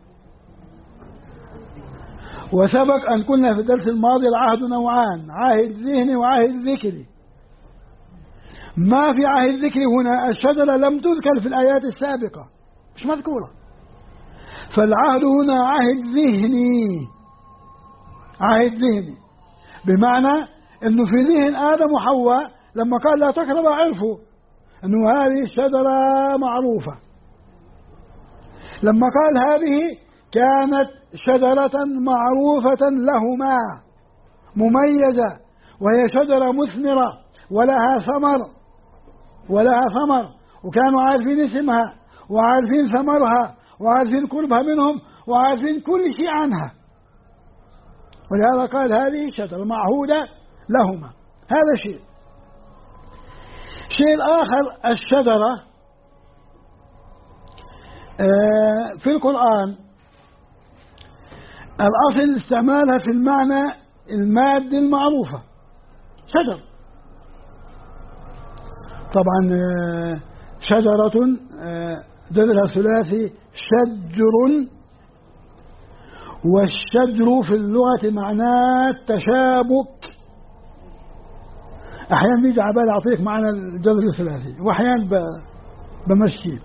وسبق أن قلنا في الدرس الماضي العهد نوعان، عهد ذهني وعهد ذكري. ما في عهد ذكري هنا، الشجرة لم تذكر في الآيات السابقة، مش مذكورة، فالعهد هنا عهد ذهني. عهد ذهني بمعنى أنه في ذهن آدم وحواء لما قال لا تقرب، عرفوا أنه هذه الشجرة معروفة. لما قال هذه كانت شجرة معروفة لهما مميزة، وهي شجرة مثمرة ولها ثمر، وكانوا عارفين اسمها وعارفين ثمرها وعارفين قربها منهم وعارفين كل شيء عنها، ولهذا قال هذه شجرة معهودة لهما. هذا شيء. الشيء الآخر، الشجرة في القرآن الأصل استعمالها في المعنى المادي المعروفة، شجر. طبعا شجرة جذرها ثلاثي شجر، والشجر في اللغة معناه التشابك. أحيانا بيجي على بالي أعطيك معنى الجذر الثلاثي، وأحيانا بمشي.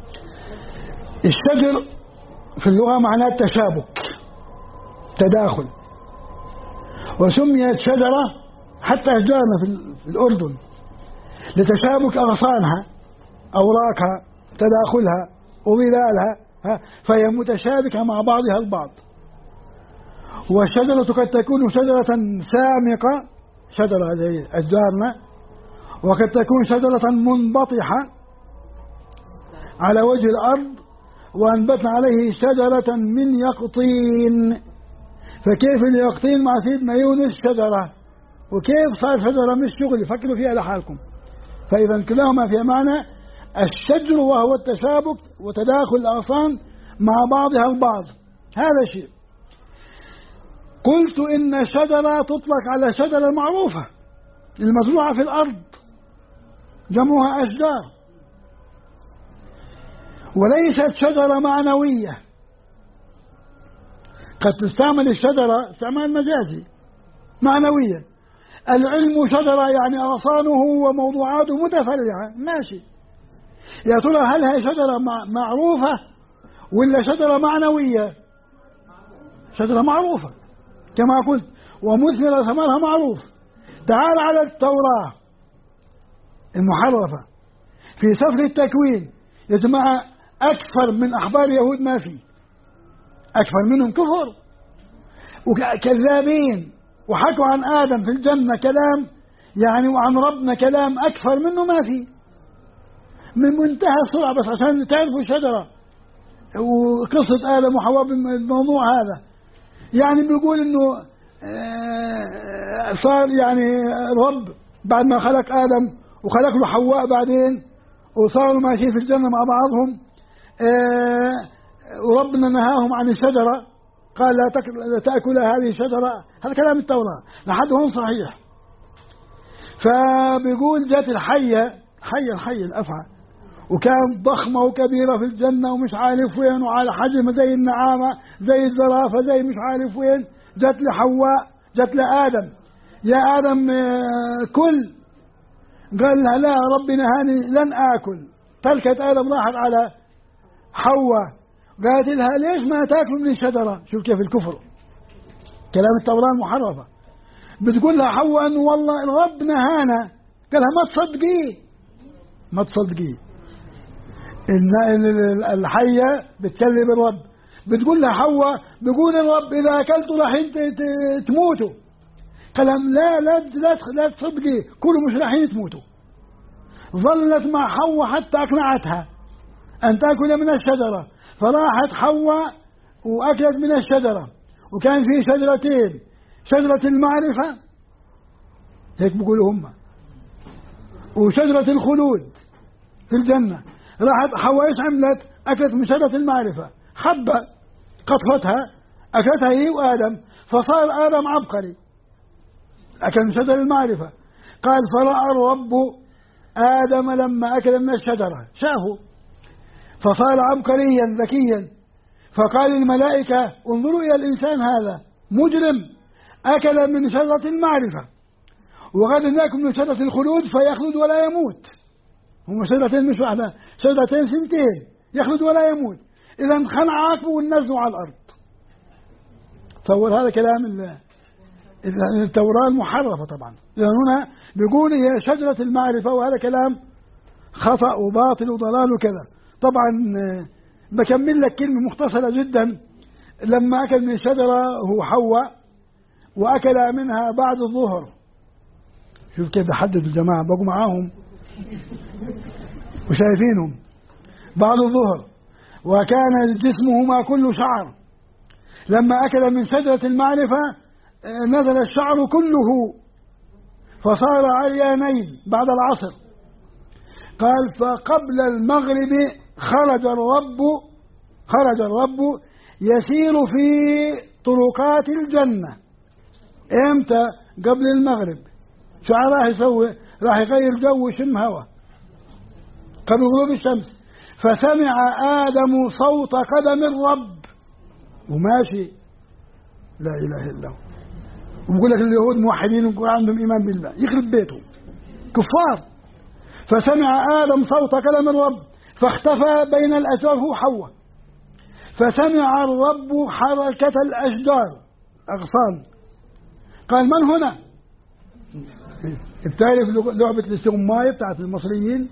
الشجر في اللغة معناه التشابك، تداخل، وسميت شجرة حتى أشجارنا في الأردن لتشابك أغصانها، أوراقها، تداخلها وظلالها، فهي متشابكة مع بعضها البعض. والشجرة قد تكون شجرة سامقة، شجرة زي أشجارنا، وقد تكون شجرة منبطحة على وجه الأرض، وأنبتنا عليه شجرة من يقطين. فكيف اليقطين مع سيدنا يونس شجرة، وكيف صار شجرة مش شغل؟ فكروا فيها لحالكم. فإذا كلاهما في معنى الشجر، وهو التشابك وتداخل الأغصان مع بعضها البعض. هذا شيء. قلت إن الشجرة تطلق على شجرة معروفة المزروعة في الأرض، جمعها أشجار، وليست شجرة معنوية. قد تستعمل الشجرة استعمال مجازي معنويا. العلم شجرة يعني أغصانه وموضوعاته متفرعة، ماشي. يا ترى هل هي شجرة معروفة ولا شجرة معنوية؟ شجرة معروفة كما قلت، ومثمرة ثمرها معروف. تعال على التوراة المحرفة في سفر التكوين، يا جماعة أكثر من أخبار يهود ما في، أكثر منهم كفر وكذابين، وحكوا عن آدم في الجنة كلام يعني، وعن ربنا كلام أكثر منه ما في، من منتهى السرعة. بس عشان تعرفوا الشجرة وقصة آدم وحواء بالموضوع هذا، يعني بيقول إنه صار يعني رب بعد ما خلق آدم وخلق له حواء بعدين، وصاروا ماشيين في الجنة مع بعضهم، وربنا نهاهم عن الشجرة، قال لا تأكل هذه الشجرة. هذا كلام التوراة لحد هون صحيح. فبيقول جات الحية الأفعى وكانت ضخمة وكبيرة في الجنة ومش عارف وين، وعلى حجم زي النعامة زي الزرافة زي مش عارف وين. جت لحواء، جت لآدم، يا آدم كل. قال لها لا ربي نهاني لن آكل. تلكت آدم راحت على حواء قالت لها ليش ما تاكل من الشجرة؟ شوف كيف الكفر، كلام التوراة المحرفة. بتقول لها حواء أنه والله الرب نهانا. قال لها ما تصدقيه، ما تصدقيه. الحية بتكلم الرب، بتقول لها حواء بيقول الرب إذا أكلتوا راح تموتوا. قال لهم لا تصدقي، كلوا مش رايحين تموتوا. ظلت مع حواء حتى أقنعتها أن تأكل من الشجرة، فراحت حواء وأكلت من الشجرة. وكان في شجرتين، شجرة المعرفة هيك بيقولوا هم، وشجرة الخلود في الجنة. راحت حواء ايش عملت؟ أكلت من شجرة المعرفة، حبة قطفتها أكلتها هي وآدم، فصار آدم عبقري، أكل من شجرة المعرفة. قال فرأى الرب آدم لما أكل من الشجرة، شافه فصار عبقريا ذكيا، فقال الملائكة انظروا إلى الإنسان هذا مجرم أكل من شجرة المعرفة وغدا ناكل من شجرة الخلود فيخلد ولا يموت. هم شجرتين مش واحدة، شجرتين سنتين، يخلد ولا يموت. إذا خلع عاقبه وننزله على الأرض. تصور هذا كلام التوراة المحرفة طبعا، لأن هنا بيقول هي شجرة المعرفة، وهذا كلام خطأ وباطل وضلال وكذا. طبعا بكمل لك كلمة مختصرة جدا. لما أكل من شجرة هو حواء وأكل منها بعد الظهر، شوف كيف بحددوا الجماعة بقوا معاهم وشايفينهم، بعد الظهر، وكان جسمهما كله شعر. لما أكل من شجرة المعرفة نزل الشعر كله فصار عريانين بعد العصر. قال فقبل المغرب خرج الرب يسير في طرقات الجنة. امتى؟ قبل المغرب. شو راح يسوي؟ راح يغير جو ويشم هوا قبل غروب الشمس. فسمع آدم صوت قدم الرب وماشي، لا إله إلا هو. وبقول لك اليهود موحدين ويكون عندهم إيمان بالله، يخرب بيتهم كفار. فسمع آدم صوت قدم الرب فاختفى بين الأشجار هو حواء. فسمع الرب حركة الأشجار أغصان. قال من هنا؟ بتعرف لعبة الاستغماية بتاعت المصريين؟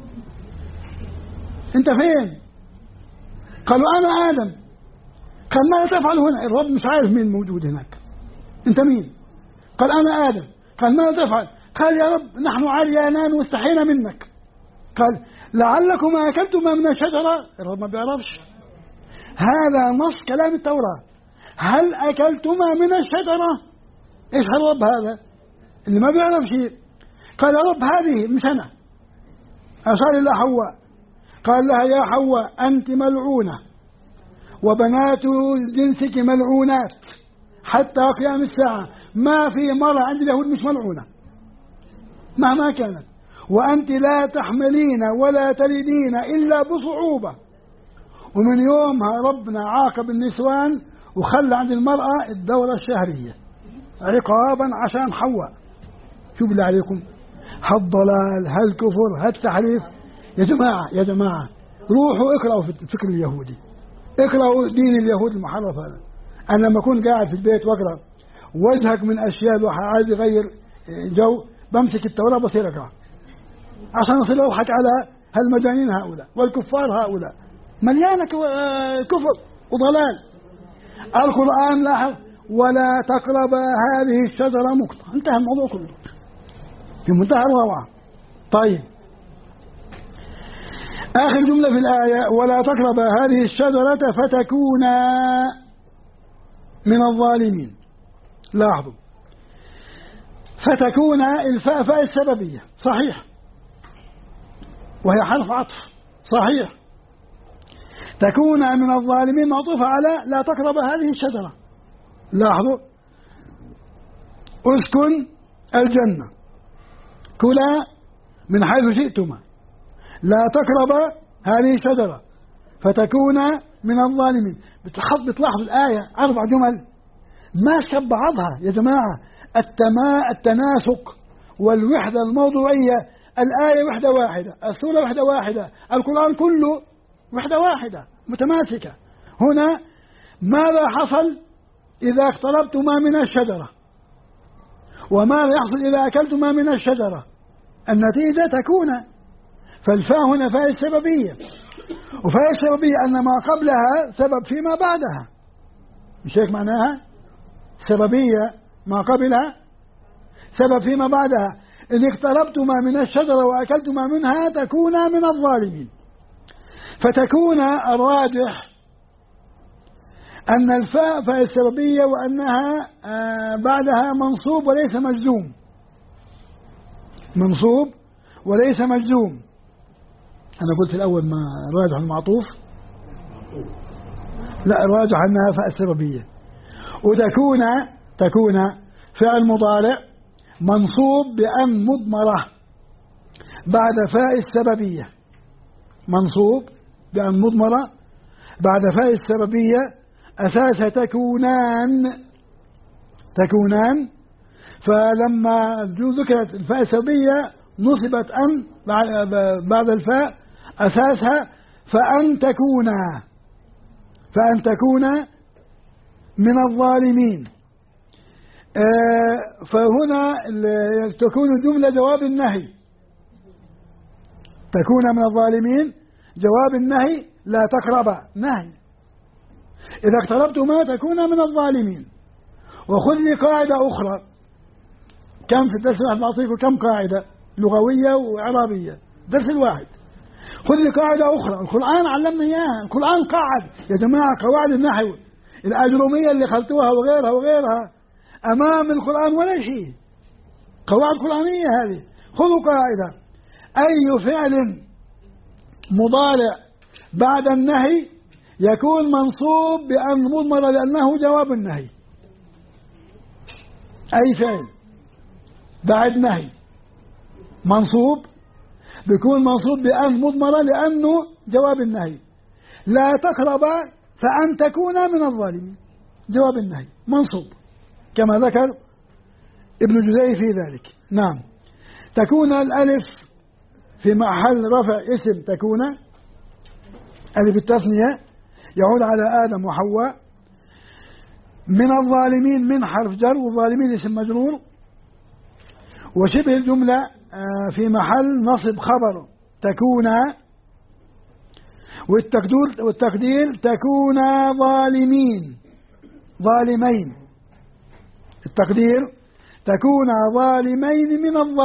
انت فين؟ قالوا انا آدم. قال ماذا تفعل هنا؟ الرب مش عارف مين موجود هناك، انت مين؟ قال انا آدم. قال ماذا تفعل؟ قال يا رب نحن عريانان واستحينا منك. قال لعلكما اكلتما من الشجرة. الرب ما بيعرفش، هذا نص كلام التوراة. هل اكلتما من الشجرة؟ ايش هالرب هذا اللي ما بيعرف شيء؟ قال يا رب هذه مش انا. اشار الى حواء قال لها يا حواء أنت ملعونة وبنات جنسك ملعونات حتى قيام الساعة. ما في مرة عند اليهود مش ملعونة مهما كانت. وأنت لا تحملين ولا تلدين إلا بصعوبة. ومن يومها ربنا عاقب النسوان وخلى عند المرأة الدورة الشهرية عقابا عشان حواء. شو بالله عليكم، هالضلال هالكفر هالتحريف. يا جماعة روحوا اقرأوا في الفكر اليهودي، اقرأوا دين اليهود المحرف هذا. أنا لما أكون قاعد في البيت وأقرأ وجهك من أشياء الواحد عايز يغير جو، بمسك التوراة بصير أقرأ عشان أصير أضحك على هالمجانين هؤلاء والكفار هؤلاء، مليانة كفر وضلال. القرآن لاحظ ولا تقرب هذه الشجرة نقطة، انتهى الموضوع كله في منتهى الروعة. طيب آخر جملة في الآية ولا تقرب هذه الشجرة فتكونا من الظالمين. لاحظوا فتكونا الفاء فاء السببية صحيح، وهي حرف عطف صحيح. تكونا من الظالمين معطوفة على لا تقرب هذه الشجرة. لاحظوا اسكن الجنة كلا من حيث شئتما لا تقرب هذه الشجرة فتكون من الظالمين. بتلاحظ الآية 4 جمل ماشية ببعضها يا جماعة. التناسق والوحدة الموضوعية. الآية وحدة واحدة، السورة وحدة واحدة، القرآن كله وحدة واحدة متماسكة. هنا ماذا حصل إذا اقتربتما من الشجرة، وماذا يحصل إذا أكلتما من الشجرة؟ النتيجة تكون. فالفاء هنا فاء السببية، وفاء السببية أن ما قبلها سبب فيما بعدها، مش هيك معناها؟ سببية ما قبلها سبب فيما بعدها. إن اقتربتما من الشجرة وأكلتما منها تكونا من الظالمين. فتكون الراجح أن الفاء فاء السببية وأنها بعدها منصوب وليس مجزوم. منصوب وليس مجزوم. أنا قلت في الأول ما الراجح المعطوف، لا الراجح أنها فاء السببية. تكون فعل مضارع منصوب بأن مضمرة بعد فاء السببية. منصوب بأن مضمرة بعد فاء السببية أساس تكونان. فلما ذكرت الفاء السببية نصبت أن بعد الفاء أساسها فأن تكون من الظالمين. فهنا تكون الجملة جواب النهي. تكون من الظالمين جواب النهي، لا تقرب نهي. إذا اقتربتما تكون من الظالمين. وخذ لي قاعدة أخرى. كم في الدرس الواحد بعطيكم كم قاعدة لغوية وإعرابية، درس الواحد. خذ لي قاعدة أخرى. القرآن علمنا إياها. القرآن قاعد يا جماعة قواعد النحو الأجرومية اللي خلتوها وغيرها أمام القرآن ولا شيء. قواعد قرآنية هذه. خذوا قاعدة: أي فعل مضارع بعد النهي يكون منصوب بأن مضمرة لأنه جواب النهي. أي فعل بعد نهي منصوب بيكون منصوب بأن مضمرة لأنه جواب النهي. لا تقرب فأن تكون من الظالمين جواب النهي منصوب كما ذكر ابن جزي في ذلك. نعم. تكون الألف في محل رفع اسم تكون، ألف التثنية يعود على آدم وحواء. من الظالمين من حرف جر، والظالمين اسم مجرور. وشبه الجملة في محل نصب خبر تكون، والتقدير تكون ظالمين. التقدير تكون ظالمين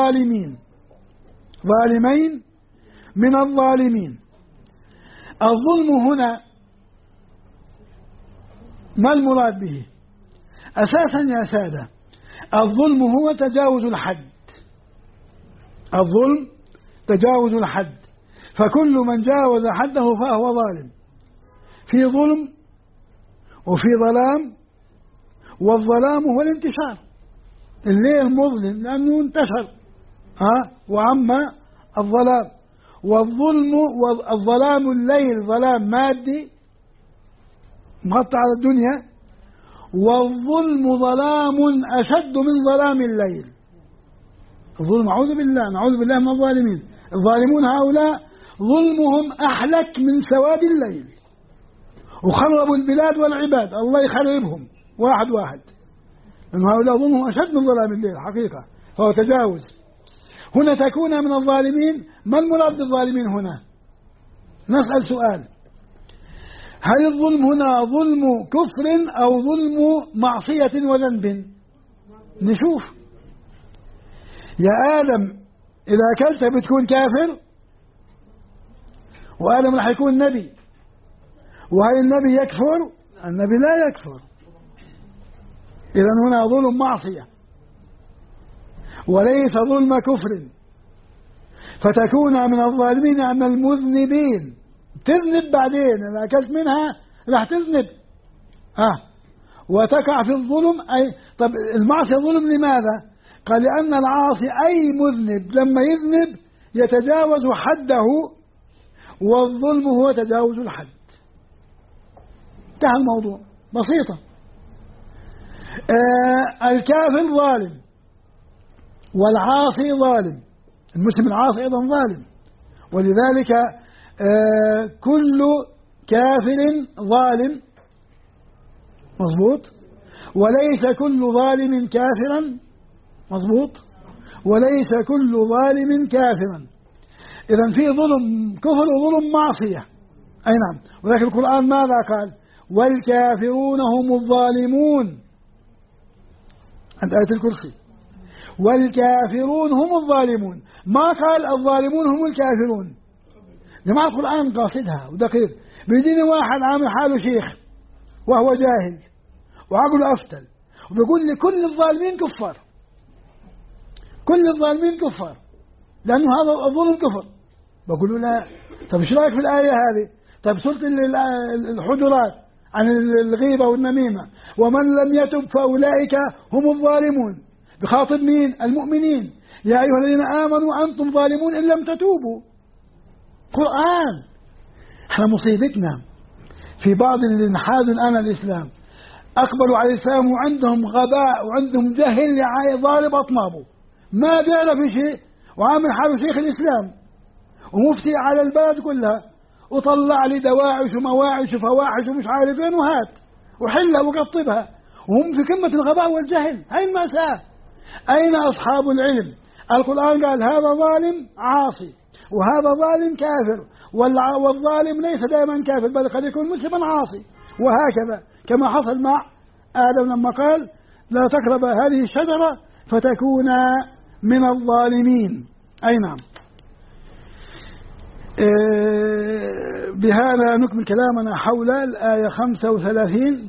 من الظالمين. الظلم هنا ما المراد به؟ أساسا يا سادة الظلم هو تجاوز الحد. الظلم تجاوز الحد، فكل من جاوز حده فهو ظالم. في ظلم وفي ظلام، والظلام هو الانتشار. الليل مظلم لأنه انتشر وعم الظلام. والظلام الليل ظلام مادي مغطى على الدنيا، والظلم ظلام أشد من ظلام الليل. الظلم نعوذ بالله من الظالمين. الظالمون هؤلاء ظلمهم أحلك من سواد الليل، وخربوا البلاد والعباد. الله يخربهم واحد، لأن هؤلاء ظلمهم أشد من ظلام الليل حقيقة، فهو تجاوز. هنا تكون من الظالمين. ما المراد بالظالمين هنا؟ نسأل سؤال: هل الظلم هنا ظلم كفر أو ظلم معصية وذنب؟ نشوف. يا آدم إذا أكلت بتكون كافر، وآدم راح يكون نبي. وهل النبي يكفر؟ النبي لا يكفر. إذن هنا ظلم معصية وليس ظلم كفر. فتكون من الظالمين أن المذنبين تذنب بعدين إذا أكلت منها راح تذنب وتقع في الظلم. أي طب المعصية ظلم لماذا؟ قال لأن العاصي أي مذنب لما يذنب يتجاوز حده والظلم هو تجاوز الحد. انتهى الموضوع، بسيطة. الكافر ظالم والعاصي ظالم، المسلم العاصي أيضا ظالم، ولذلك كل كافر ظالم، مضبوط، وليس كل ظالم كافرا، مضبوط، وليس كل ظالم كافرا. إذن في ظلم كفر وظلم معصية، أي نعم. ولكن القرآن ماذا قال؟ والكافرون هم الظالمون عند آية الكرسي، والكافرون هم الظالمون، ما قال الظالمون هم الكافرون. جماعة القرآن قاصدها ودقيق. بيجيني واحد عامل حاله شيخ وهو جاهل وعقله أفتل وبيقول لي كل الظالمين كفار، كل الظالمين كفار لأنه هذا الظلم كفر. بقول له لا. طب ايش رايك في الآية هذه؟ طب سورة الحجرات عن الغيبة والنميمة، ومن لم يتب فأولئك هم الظالمون، بخاطب مين؟ المؤمنين. يا أيها الذين آمنوا أنتم ظالمون إن لم تتوبوا. قرآن. احنا مصيبتنا في بعض اللي انحازوا الآن الإسلام، أقبلوا على الإسلام وعندهم غباء وعندهم جهل ضارب أطنابه، ما بيعرف شيء وعامل حاله شيخ الإسلام ومفتي على البلد كلها، وطلع لي دواعش ومواعش وفواحش ومش عارف وين وهات وحلها وقطبها، وهم في قمة الغباء والجهل. هاي المأساة. أين أصحاب العلم؟ القرآن قال هذا ظالم عاصي وهذا ظالم كافر، والظالم ليس دائما كافر بل قد يكون مسلما عاصي، وهكذا كما حصل مع آدم لما قال لا تقرب هذه الشجرة فتكونا من الظالمين. أي نعم. بهذا نكمل كلامنا حول الآية 35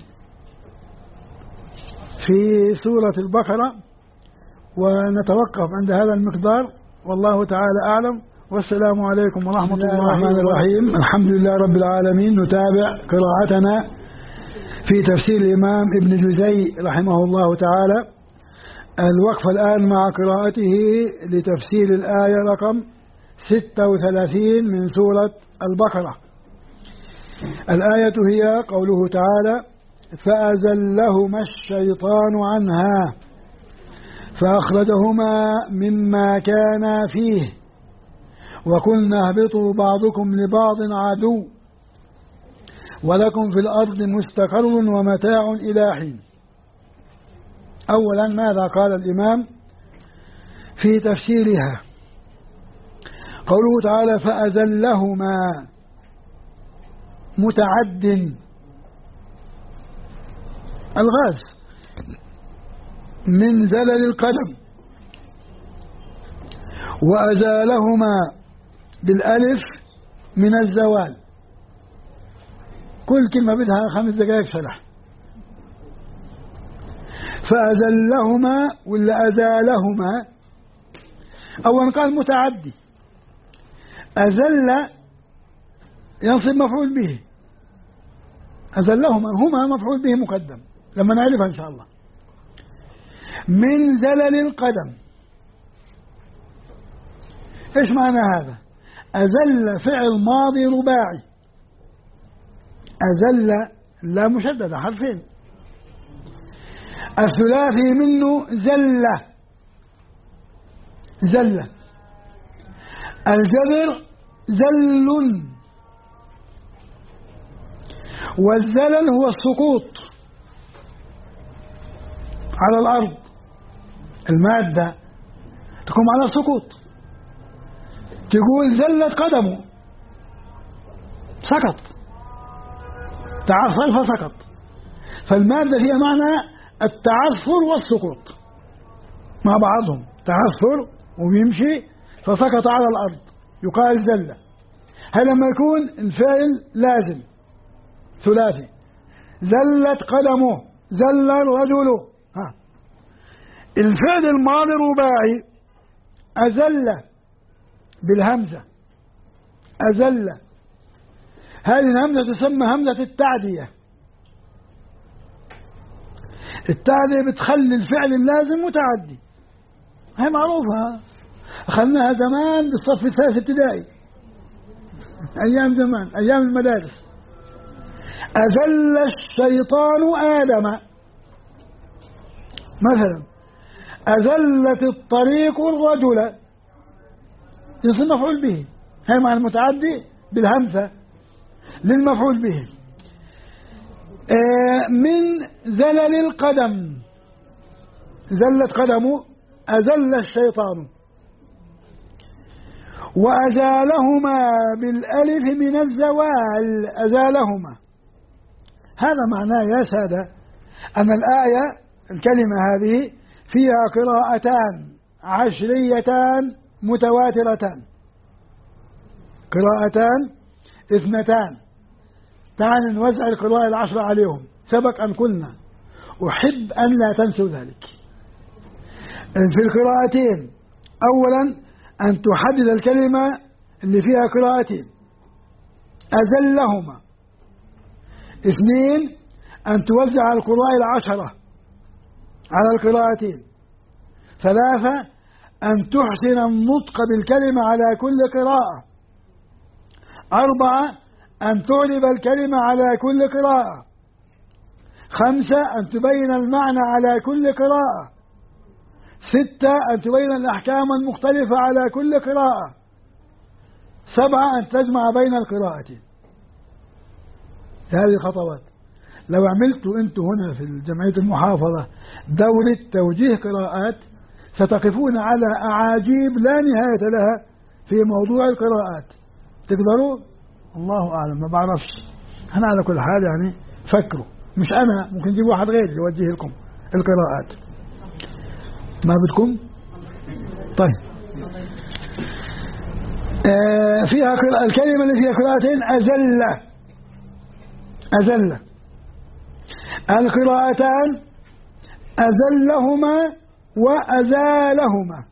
في سورة البقرة، ونتوقف عند هذا المقدار، والله تعالى أعلم. والسلام عليكم ورحمة الله الرحمن الرحيم. الحمد لله رب العالمين. نتابع قراءتنا في تفسير الإمام ابن جزي رحمه الله تعالى. الوقف الآن مع قراءته لتفسير الآية رقم 36 من سورة البقرة. الآية هي قوله تعالى فأزلهما الشيطان عنها فأخرجهما مما كانا فيه وقلنا اهبطوا بعضكم لبعض عدو ولكم في الأرض مستقر ومتاع إلى حين. أولا ماذا قال الإمام في تفسيرها؟ قوله تعالى فأزلهما متعد الغاز من زلل القدم، وأزالهما بالألف من الزوال. كل كلمة بدها 5 دقائق شرح. فأزلهما ولا أزالهما؟ أولا قال متعدي، أزل ينصب مفعول به، أزلهما هما مفعول به مقدم لما نعرفها إن شاء الله. من زلل القدم، إيش معنى هذا؟ أزل فعل ماضي رباعي، أزل لا مشددة حرفين، الثلاثي منه زلة، زلة، الجبر زل، والزلل هو السقوط على الأرض، المادة تقوم على السقوط، تقول زلت قدمه سقط، تعثر فسقط، فالمادة هي معنى التعثر والسقوط مع بعضهم، تعثر ويمشي فسقط على الأرض يقال زلة. هل لما يكون الفعل لازم ثلاثي، زلت قدمه، زل الرجل، الفعل الماضي رباعي أزل بالهمزة، أزل، هذه الهمزة تسمى همزة التعدية. التعدية بتخلي الفعل اللازم متعدي، هي معروفة، أخذناها زمان بالصف الثالث ابتدائي. أيام زمان، أيام المدارس. أذل الشيطان آدم مثلا، أذلت الطريق الرجل، يصير مفعول به، هي مع المتعدي بالهمزة للمفعول به. من زلل القدم، زلت قدمه، أزل الشيطان. وأزالهما بالألف من الزوال، أزالهما. هذا معناه يا سادة أن الآية الكلمة هذه فيها قراءتان عشريتان متواترتان، قراءتان اثنتان. تعال نوزع القراءة العشرة عليهم. سبق أن قلنا أحب أن لا تنسوا ذلك. في القراءتين أولا أن تحدد الكلمة اللي فيها قراءتين، أزلهما. اثنين أن توزع القراء العشرة على القراءتين. ثلاثة أن تحسن النطق بالكلمة على كل قراءة. أربعة أن تعرب الكلمة على كل قراءة. خمسة أن تبين المعنى على كل قراءة. ستة أن تبين الأحكام المختلفة على كل قراءة. سبعة أن تجمع بين القراءتين. هذه خطوات. لو عملتوا أنتم هنا في جمعية المحافظة دورة توجيه قراءات ستقفون على أعاجيب لا نهاية لها في موضوع القراءات. تقدروا؟ الله أعلم، ما بعرفش. أنا على كل حال يعني فكروا، مش أنا، ممكن نجيب واحد غيري يوجه لكم القراءات. ما بدكم؟ طيب. فيها الكلمة اللي فيها قراءتين أزل، أزل. القراءتان أزلهما وأزالهما،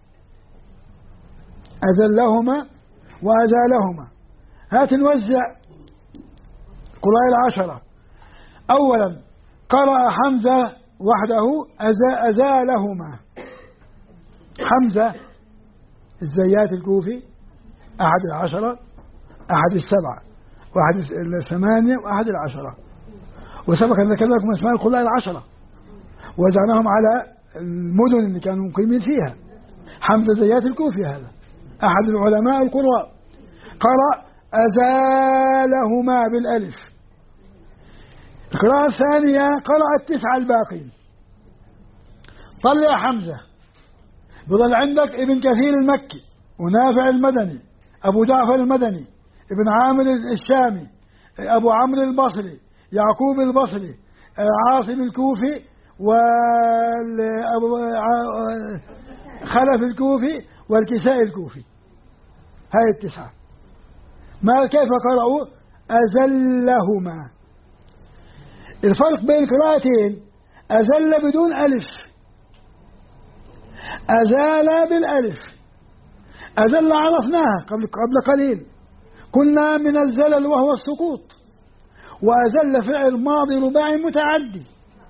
أزلهما وأزالهما. هات نوزع القراء العشرة. أولا قرأ حمزة وحده أزالهما. حمزة الزيات الكوفي أحد العشرة، أحد السبعة، وأحد الثمانية، وأحد العشرة. وسبق أن ذكرنا لكم أسماء القراء العشرة ووزعناهم على المدن اللي كانوا مقيمين فيها. حمزة زيات الكوفي هذا أحد العلماء القراء، قرأ أزالهما بالألف. القراءة الثانية قرأ التسعة الباقين. طلع حمزة، بظل عندك ابن كثير المكي، ونافع المدني، أبو جعفر المدني، ابن عامر الشامي، أبو عمرو البصري، يعقوب البصري، عاصم الكوفي، خلف الكوفي، والكسائي الكوفي. هاي التسعة. ما كيف قرأوا؟ أزلهما. الفرق بين قراءتين أزل بدون ألف، أزال بالألف. أزل عرفناها قبل قليل، قلنا من الزلل وهو السقوط، وأزل فعل ماضي رباعي متعدي.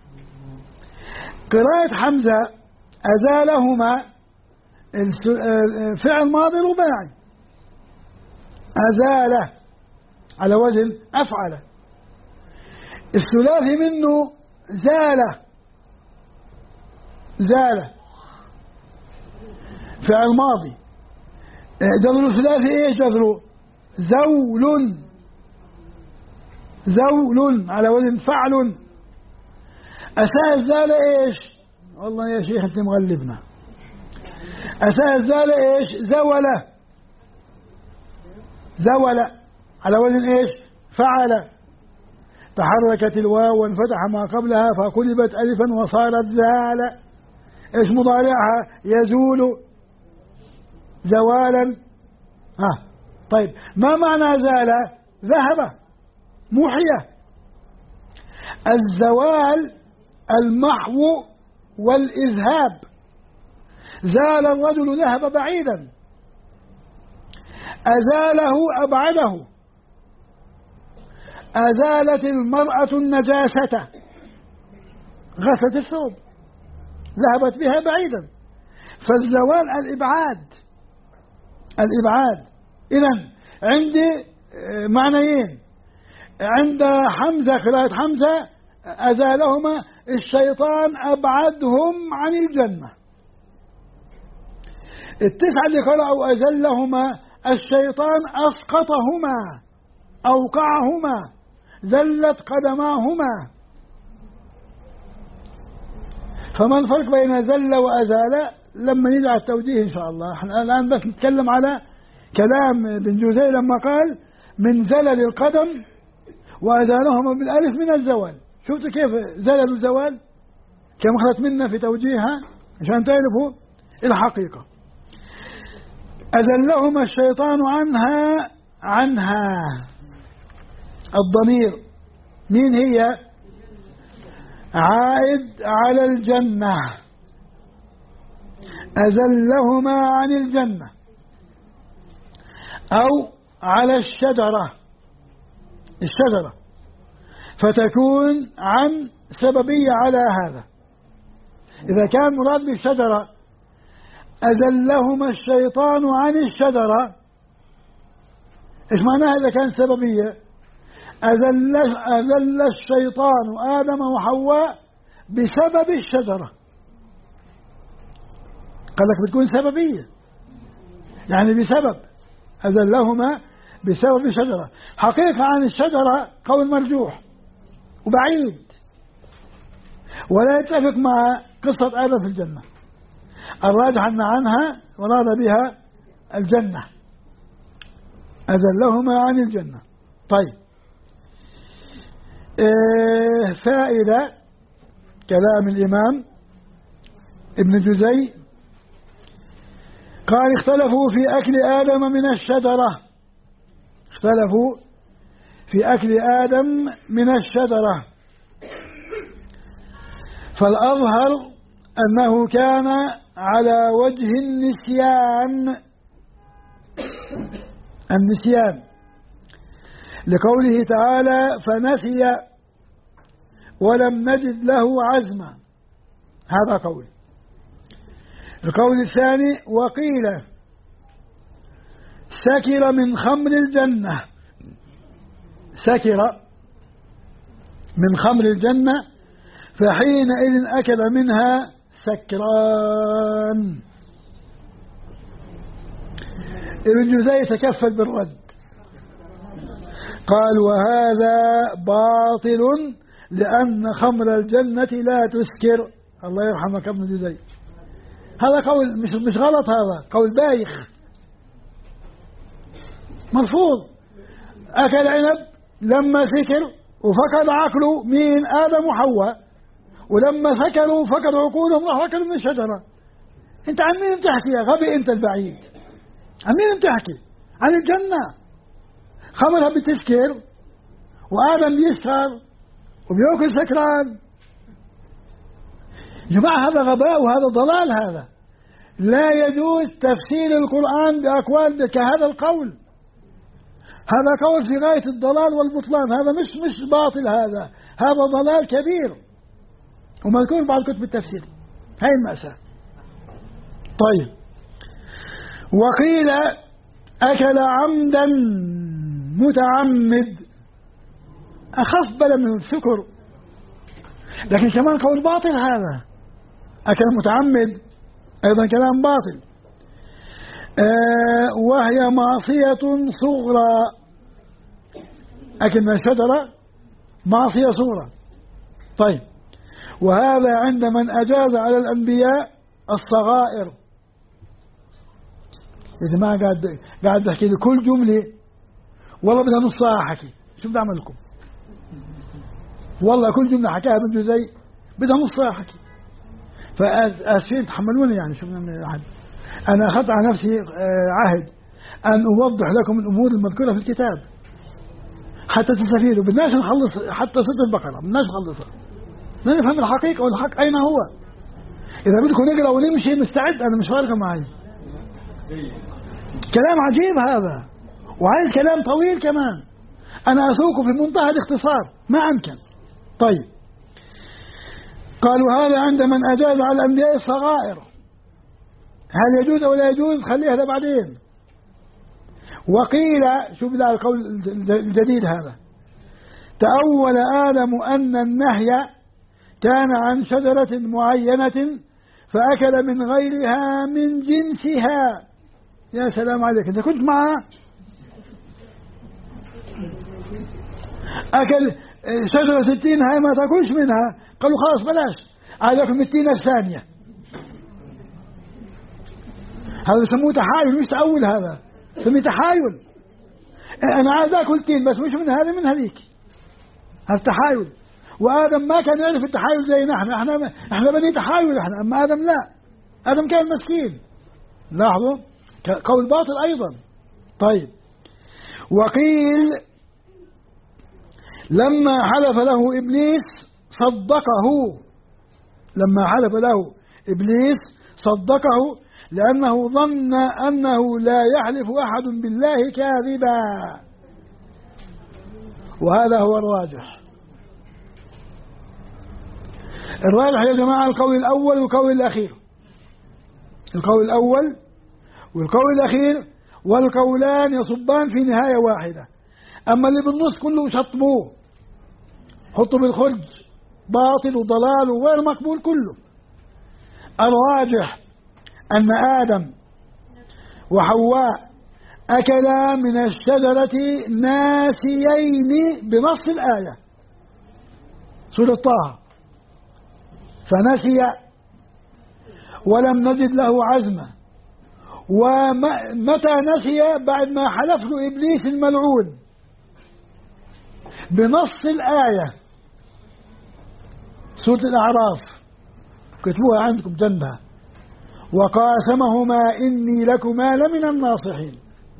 قراءة حمزة أزالهما فعل ماضي رباعي، أزال على وزن أفعل. الثلاثي منه زال، زال فعل ماضي. جذر الثلاثي ايش جذره؟ زول، زول على وزن فعل. أساس زال ايش؟ والله يا شيخ انت مغلبنا. أساس زال ايش؟ زول، زول على وزن ايش؟ فعل. تحركت الواو وانفتح ما قبلها فقلبت ألفا وصارت زال. ايش مضارعها؟ يزول زوالا. طيب ما معنى زال؟ ذهب، محية. الزوال المحو والإذهاب. زال الرجل، ذهب بعيدا. أزاله أبعده. أزالت المرأة النجاسة، غسلت الثوب، ذهبت بها بعيدا. فالزوال الإبعاد، الإبعاد. إذن عندي معنيين. عند حمزة قراءة حمزة أزالهما الشيطان أبعدهم عن الجنة. التسعة اللي قرأوا أزلهما الشيطان أسقطهما أوقعهما زلت قدماهما. فما الفرق بين زل وأزال لما نيجي على التوجيه إن شاء الله. احنا الآن بس نتكلم على كلام ابن جوزي لما قال من زلل القدم وأزالهما بالألف من الزوال. شفت كيف زلل الزوال كم أخذت منا في توجيهها عشان تعرفوا الحقيقة. أزلهما الشيطان عنها الضمير مين هي؟ عائد على الجنة. أزلهما عن الجنة أو على الشجرة فتكون عن سببية على هذا. إذا كان مراد بالشجرة أزلهما الشيطان عن الشجرة، إيش معناها إذا كان سببية؟ أزل الشيطان آدم وحواء بسبب الشجرة. قال لك بتكون سببية يعني بسبب أزلهما بسبب الشجرة. حقيقة عن الشجرة قول مرجوح وبعيد ولا يتفق مع قصة آدم في الجنة. الراجح أن عنها وراد بها الجنة. أزلهما عن الجنة. طيب فائدة كلام الإمام ابن جوزي قال اختلفوا في أكل آدم من الشجرة. اختلفوا في أكل آدم من الشجرة فالأظهر أنه كان على وجه النسيان لقوله تعالى فنسي ولم نجد له عزما. هذا قول. القول الثاني وقيل سكر من خمر الجنة. سكر من خمر الجنة فحينئذ أكل منها سكران. ابن جوزي تكفل بالرد قال وهذا باطل لأن خمر الجنة لا تسكر. الله يرحمك ابن جوزي. هذا قول مش غلط، هذا قول بايخ مرفوض. أكل عنب لما سكر وفقد عقله مين؟ آدم وحواء. ولما سكروا فقد عقولهم راحوا أكلوا من الشجرة. أنت عن مين بتحكي يا غبي أنت البعيد؟ عن مين بتحكي؟ عن الجنة. خمرها بتسكر وآدم يسكر وبيأكل سكران. جماعة هذا غباء وهذا ضلال. هذا لا يجوز تفسير القرآن بأقوال كهذا القول. هذا قول في غاية الضلال والبطلان. هذا مش باطل، هذا ضلال كبير ومذكور بعض كتب التفسير. هاي المأساة. طيب وقيل أكل عمدا متعمد أخف بلا من السكر، لكن كمان قول باطل. هذا أكل متعمد أيضا كلام باطل. وهي معصية صغرى. أكل من الشجرة معصية صغرى. طيب وهذا عند من أجاز على الأنبياء الصغائر. يا جماعة قاعد بحكي لي كل جملة والله بدها نص ساعة حكي. شو بدي أعمل لكم؟ والله كل جملة حكاها ابن جوزي بدها نص ساعة حكي. فآسفين تحملوني يعني. شو بدنا نعمل؟ أنا أخذت على نفسي عهد أن أوضح لكم الأمور المذكورة في الكتاب حتى تستفيدوا. بدناش نخلص حتى سورة البقرة، بدناش نخلصها، نفهم الحقيقة والحق أين هو. إذا بدكم نقرأ ونمشي مستعد، أنا مش فارقة معي. كلام عجيب هذا وعايز كلام طويل كمان. أنا أسوقه في منتهى الاختصار ما أمكن. طيب قالوا هذا عند من أجاز على الأنبياء الصغائر. هل يجوز أو لا يجوز؟ خليها بعدين. وقيل، شوف ذا القول الجديد هذا، تأول آدم أن النهي كان عن شجرة معينة فأكل من غيرها من جنسها. يا سلام عليك، أنت كنت معها، أكل شجرة 60 هاي ما تاكلش منها، قالوا خلاص بلاش، عايزكم التين الثانية. هذا يسموه تحايل، مش تأول، هذا يسميه تحايل. أنا عايز أكل تين بس مش من هذه، من هذيك، هذا تحايل. وآدم ما كان يعرف التحايل زينا احنا بني تحايل احنا، أما آدم لا، آدم كان مسكين. لاحظوا قول باطل أيضا. طيب، وقيل لما حلف له إبليس صدقه، لما حلف له إبليس صدقه لأنه ظن أنه لا يحلف أحد بالله كاذبا، وهذا هو الراجح. الراجح يا جماعة القول الأول والقول الأخير، القول الأول والقول الأخير، والقولان يصبان في نهاية واحدة. أما اللي بالنص كله شطبوه، حطوا بالخرج، باطل وضلال وغير مقبول كله. الراجح أن آدم وحواء أكلا من الشجرة ناسيين بنص الآية سورة طه، فنسي ولم نجد له عزما. ومتى نسي؟ بعد ما حلف له إبليس الملعون بنص الآية سورة الأعراف، كتبوها عندكم جنبها، وقاسمهما إني لكما لمن الناصحين،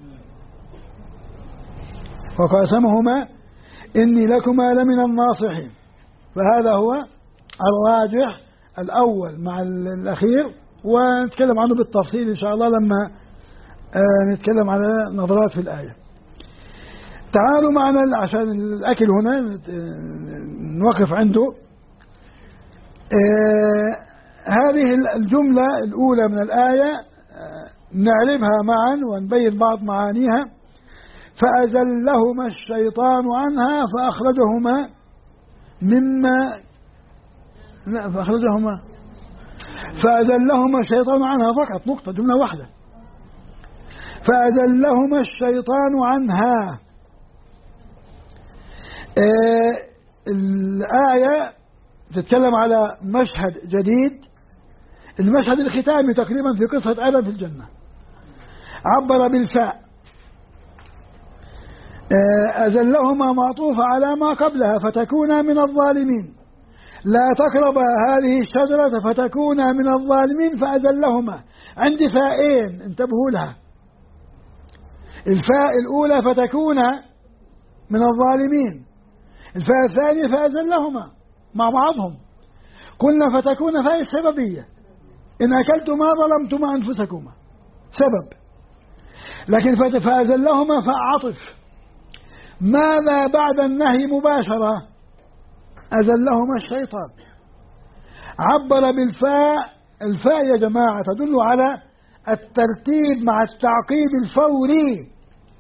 وقاسمهما إني لكما لمن الناصحين. فهذا هو الراجح الأول مع الأخير، ونتكلم عنه بالتفصيل إن شاء الله لما نتكلم على نظرات في الآية. تعالوا معنا عشان الأكل هنا نوقف عنده. هذه الجملة الأولى من الآية نعربها معا ونبين بعض معانيها. فأزلهما الشيطان عنها فأخرجهما مما، لا فأزلهما الشيطان عنها فقط، نقطة، جملة واحدة. فأزلهما الشيطان عنها. الآية تتكلم على مشهد جديد، المشهد الختامي تقريبا في قصة آدم في الجنة. عبر بالفاء، أزلهما معطوفة على ما قبلها فتكونا من الظالمين، لا تقربا هذه الشجرة فتكونا من الظالمين. فأزلهما، عندي فاءين انتبهوا لها، الفاء الأولى فتكونا من الظالمين، الفاء الثانية فأزلهما مع بعضهم. قلنا فتكون فاء السببية، إن أكلتما ظلمتما أنفسكما، سبب. لكن فأزلهما فاء عطف، ماذا بعد النهي مباشرة؟ أزلهما الشيطان. عبر بالفاء، الفاء يا جماعة تدل على الترتيب مع التعقيب الفوري.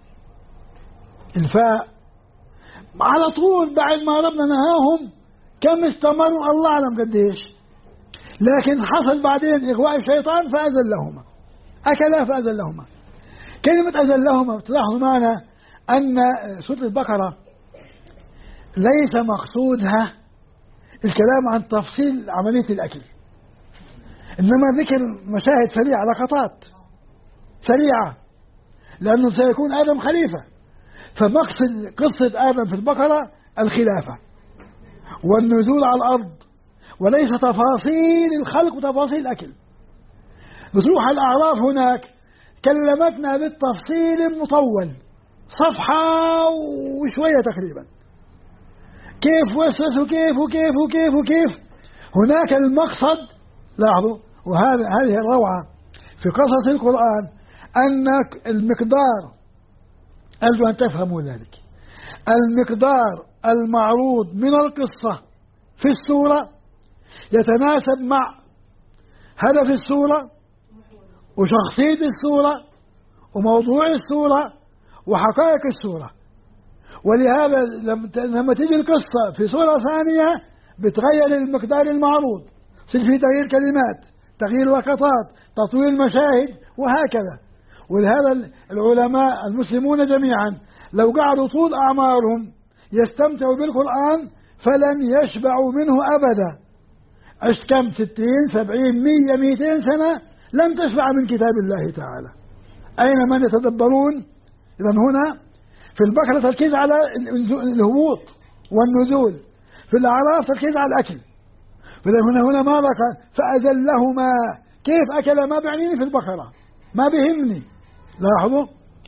الفاء على طول بعد ما ربنا نهاهم كم استمروا الله أعلم قديش، لكن حصل بعدين إغواء الشيطان فأزلهما، أكلا فأزلهما. كلمة أزلهما تلاحظوا معنا أن سورة البقرة ليس مقصودها الكلام عن تفصيل عملية الأكل، إنما ذكر مشاهد سريعة، لقطات سريعة، لأنه سيكون آدم خليفة. فمقصد قصة آدم في البقرة الخلافة والنزول على الأرض، وليس تفاصيل الخلق وتفاصيل الأكل. بتروح الأعراف هناك كلمتنا بالتفصيل مطول، صفحة وشوية تقريبا، كيف وسوس وكيف وكيف وكيف وكيف. هناك المقصد، لاحظوا، وهذه الروعة في قصص القرآن، أن المقدار، أرجو أن تفهموا ذلك، المقدار المعروض من القصة في السورة يتناسب مع هدف السورة وشخصية السورة وموضوع السورة وحقائق السورة. ولهذا لما تيجي القصة في سورة ثانية بتغير المقدار المعروض، يصير في تغيير كلمات، تغيير لقطات، تطويل مشاهد وهكذا. ولهذا العلماء المسلمون جميعا لو قعدوا طول أعمارهم يستمتعوا بالقرآن فلن يشبعوا منه أبدا. عشت كم 60 70 100 200 سنة لن تشبع من كتاب الله تعالى. أين من يتدبرون؟ إذن هنا في البقرة تركيز على الهبوط والنزول، في الأعراف تركيز على الأكل. هنا ماذا قال؟ فأزلهما. كيف أكل ما بيعنيني في البقرة، ما بيهمني. لاحظوا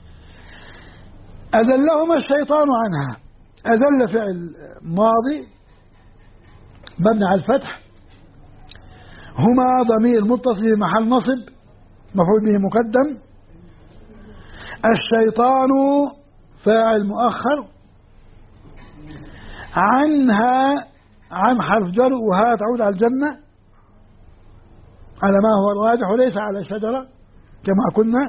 أزلهما الشيطان عنها. أزل فعل ماضي مبني على الفتح، هما ضمير متصل في محل نصب مفعول به مقدم، الشيطان فاعل مؤخر، عنها عن حرف جر وها تعود على الجنة على ما هو الراجح وليس على الشجرة كما كنا.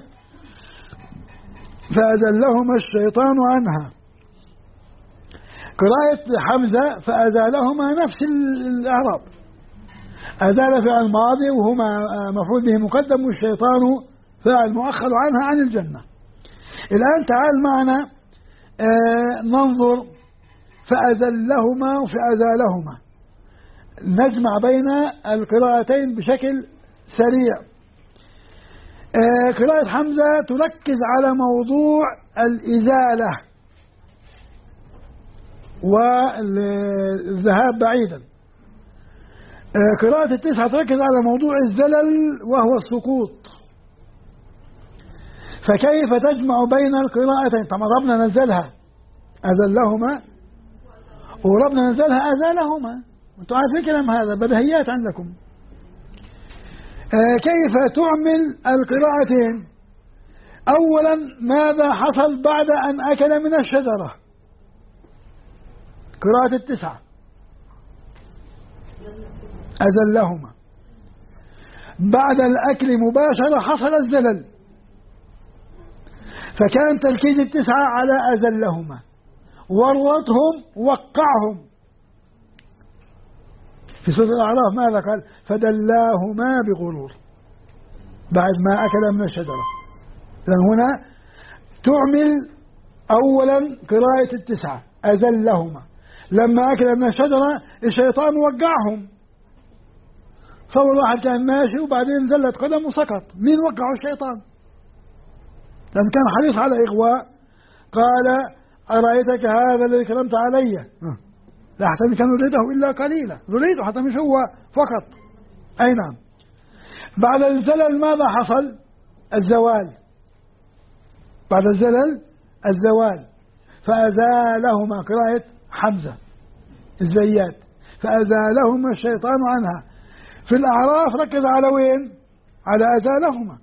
فأزلهما الشيطان عنها. قراءة حمزة فأزالهما نفس الإعراب، أزال فعل ماضي وهما مفعول به مقدم والشيطان فاعل مؤخر عنها عن الجنة. الآن تعال معنا ننظر فأزلهما وفأزالهما، نجمع بين القراءتين بشكل سريع. قراءة حمزة تركز على موضوع الإزالة والذهاب بعيدا. قراءة التسعة تركز على موضوع الزلل وهو السقوط. فكيف تجمع بين القراءتين؟ طبعا ربنا نزلها أزلهما وربنا نزلها أزالهما، أنتم عارفين كلام هذا بديهيات عندكم. كيف تعمل القراءتين؟ أولا ماذا حصل بعد أن أكل من الشجرة؟ قراءة التسعة أزلهما. بعد الأكل مباشرة حصل الزلل، فكان تركيز التسعة على أزلهما، ورطهم وقعهم. في سورة الأعراف ماذا قال؟ فدلاهما بغرور بعد ما أكل من الشجرة. لأن هنا تعمل أولا قراءة التسعة أزلهما، لما أكل من الشجرة الشيطان وقعهم. صور واحد كان ماشي وبعدين زلت قدم وسقط، مين وقعه؟ الشيطان، لأن كان حريص على إغواء. قال أرأيتك هذا الذي كلمت علي لا أحتمل كان ذريته إلا قليلا، ذريته حتى مش هو فقط. أي نعم. بعد الزلل ماذا حصل؟ الزوال. بعد الزلل الزوال. فأزالهما قراءة حمزة الزيات فأزالهما الشيطان عنها. في الأعراف ركز على وين؟ على أزالهما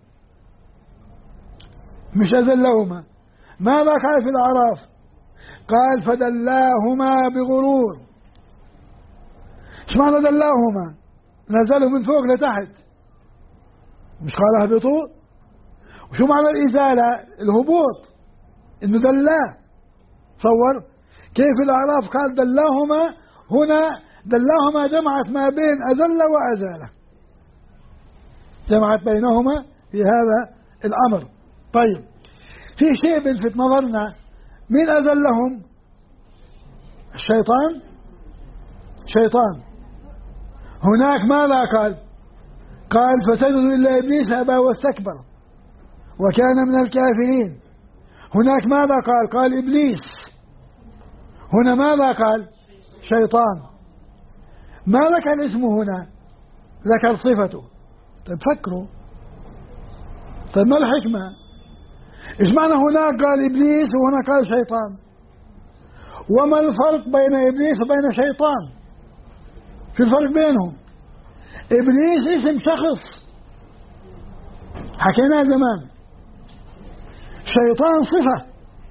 مش أزلهما. ماذا قال في الأعراف؟ قال فدلاهما بغرور. ايش معنى دلاهما؟ نزلوا من فوق لتحت، مش قال اهبطوا. وشو معنى الإزالة؟ الهبوط، إنه دلاه. تصور كيف الأعراف قال دلاهما، هنا دلاهما جمعت ما بين أزل وأزالة، جمعت بينهما في هذا الأمر. طيب في شيء بلفت نظرنا، مين أزلهم؟ الشيطان. شيطان. هناك ماذا قال؟ قال فسجدوا إلا إبليس أبى واستكبر وكان من الكافرين. هناك ماذا قال؟ قال إبليس. هنا ماذا قال؟ شيطان. ما ذكر اسمه هنا، ذكر صفته. طيب فكروا، طيب ما الحكمة؟ إيش معنى هناك قال إبليس وهنا قال شيطان؟ وما الفرق بين إبليس وبين شيطان؟ في الفرق بينهم. إبليس اسم شخص حكيناه زمان، شيطان صفة.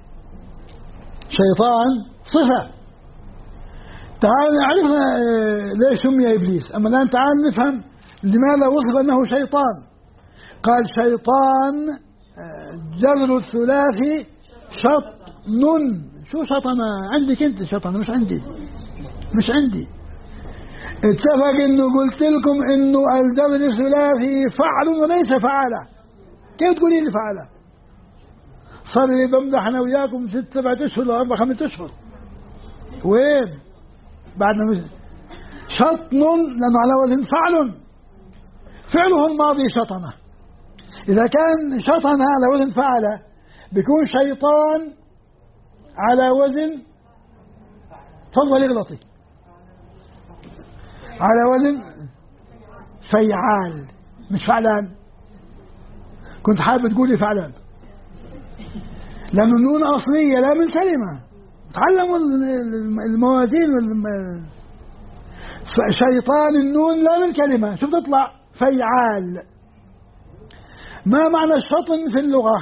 شيطان صفة. تعال عرفنا ليش سمي إبليس، أما الآن تعال نفهم لماذا وصف أنه شيطان. قال شيطان جذر الثلاثي شطن. شو شطنة؟ عندك انت شطنة، مش عندي، مش عندي. اتفق انه قلت لكم انه الزمن الثلاثي فعل وليس فعله. كيف تقولي لي فعله؟ صار لي بمدح انا وياكم 6 7 اشهر ولا 4 5 اشهر. وين؟ بعد ما شطن لانه على وزن فعل، فعله الماضي شطنه. اذا كان شطنه على وزن فعله بيكون شيطان على وزن، تفضل اغلطي، على وزن فيعال مش فعلان. كنت حابب تقولي فعلان لأن النون أصلية لا من كلمة. تعلموا الموازين شيطان النون لا من كلمة، شوف تطلع فيعال. ما معنى الشطن في اللغة؟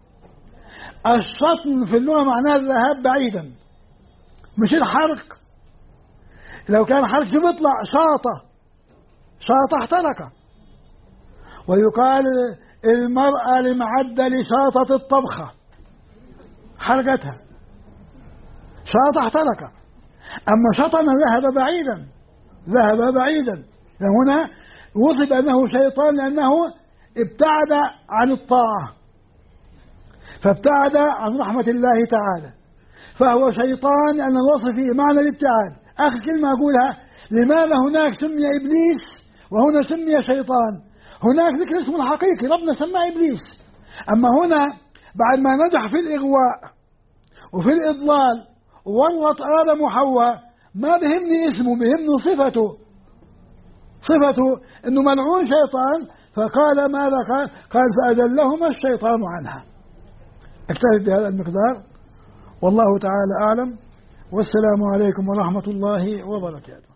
الشطن في اللغة معناه الذهاب بعيدا، مش الحرق. لو كان حرق شو بيطلع؟ شاطة، شاطة احترق. ويقال المرأة لمعدل شاطة الطبخة، حرقتها، شاطة احترق. أما شطن ذهب بعيدا، ذهب بعيدا. هنا وصف أنه شيطان لأنه ابتعد عن الطاعة، فابتعد عن رحمة الله تعالى، فهو شيطان لأن الوصف فيه معنى الابتعاد. آخر كلمة أقولها: لماذا هناك سمي إبليس وهنا سمي شيطان؟ هناك ذكر اسمه الحقيقي، ربنا سماه إبليس. أما هنا بعد ما نجح في الإغواء وفي الإضلال وورط آدم وحواء، ما بهمني اسمه، بهمني صفته، صفته إنه ملعون شيطان. فقال ماذا قال؟ قال: فأذلهما الشيطان عنها. أكتفي بهذا المقدار، والله تعالى أعلم، والسلام عليكم ورحمة الله وبركاته.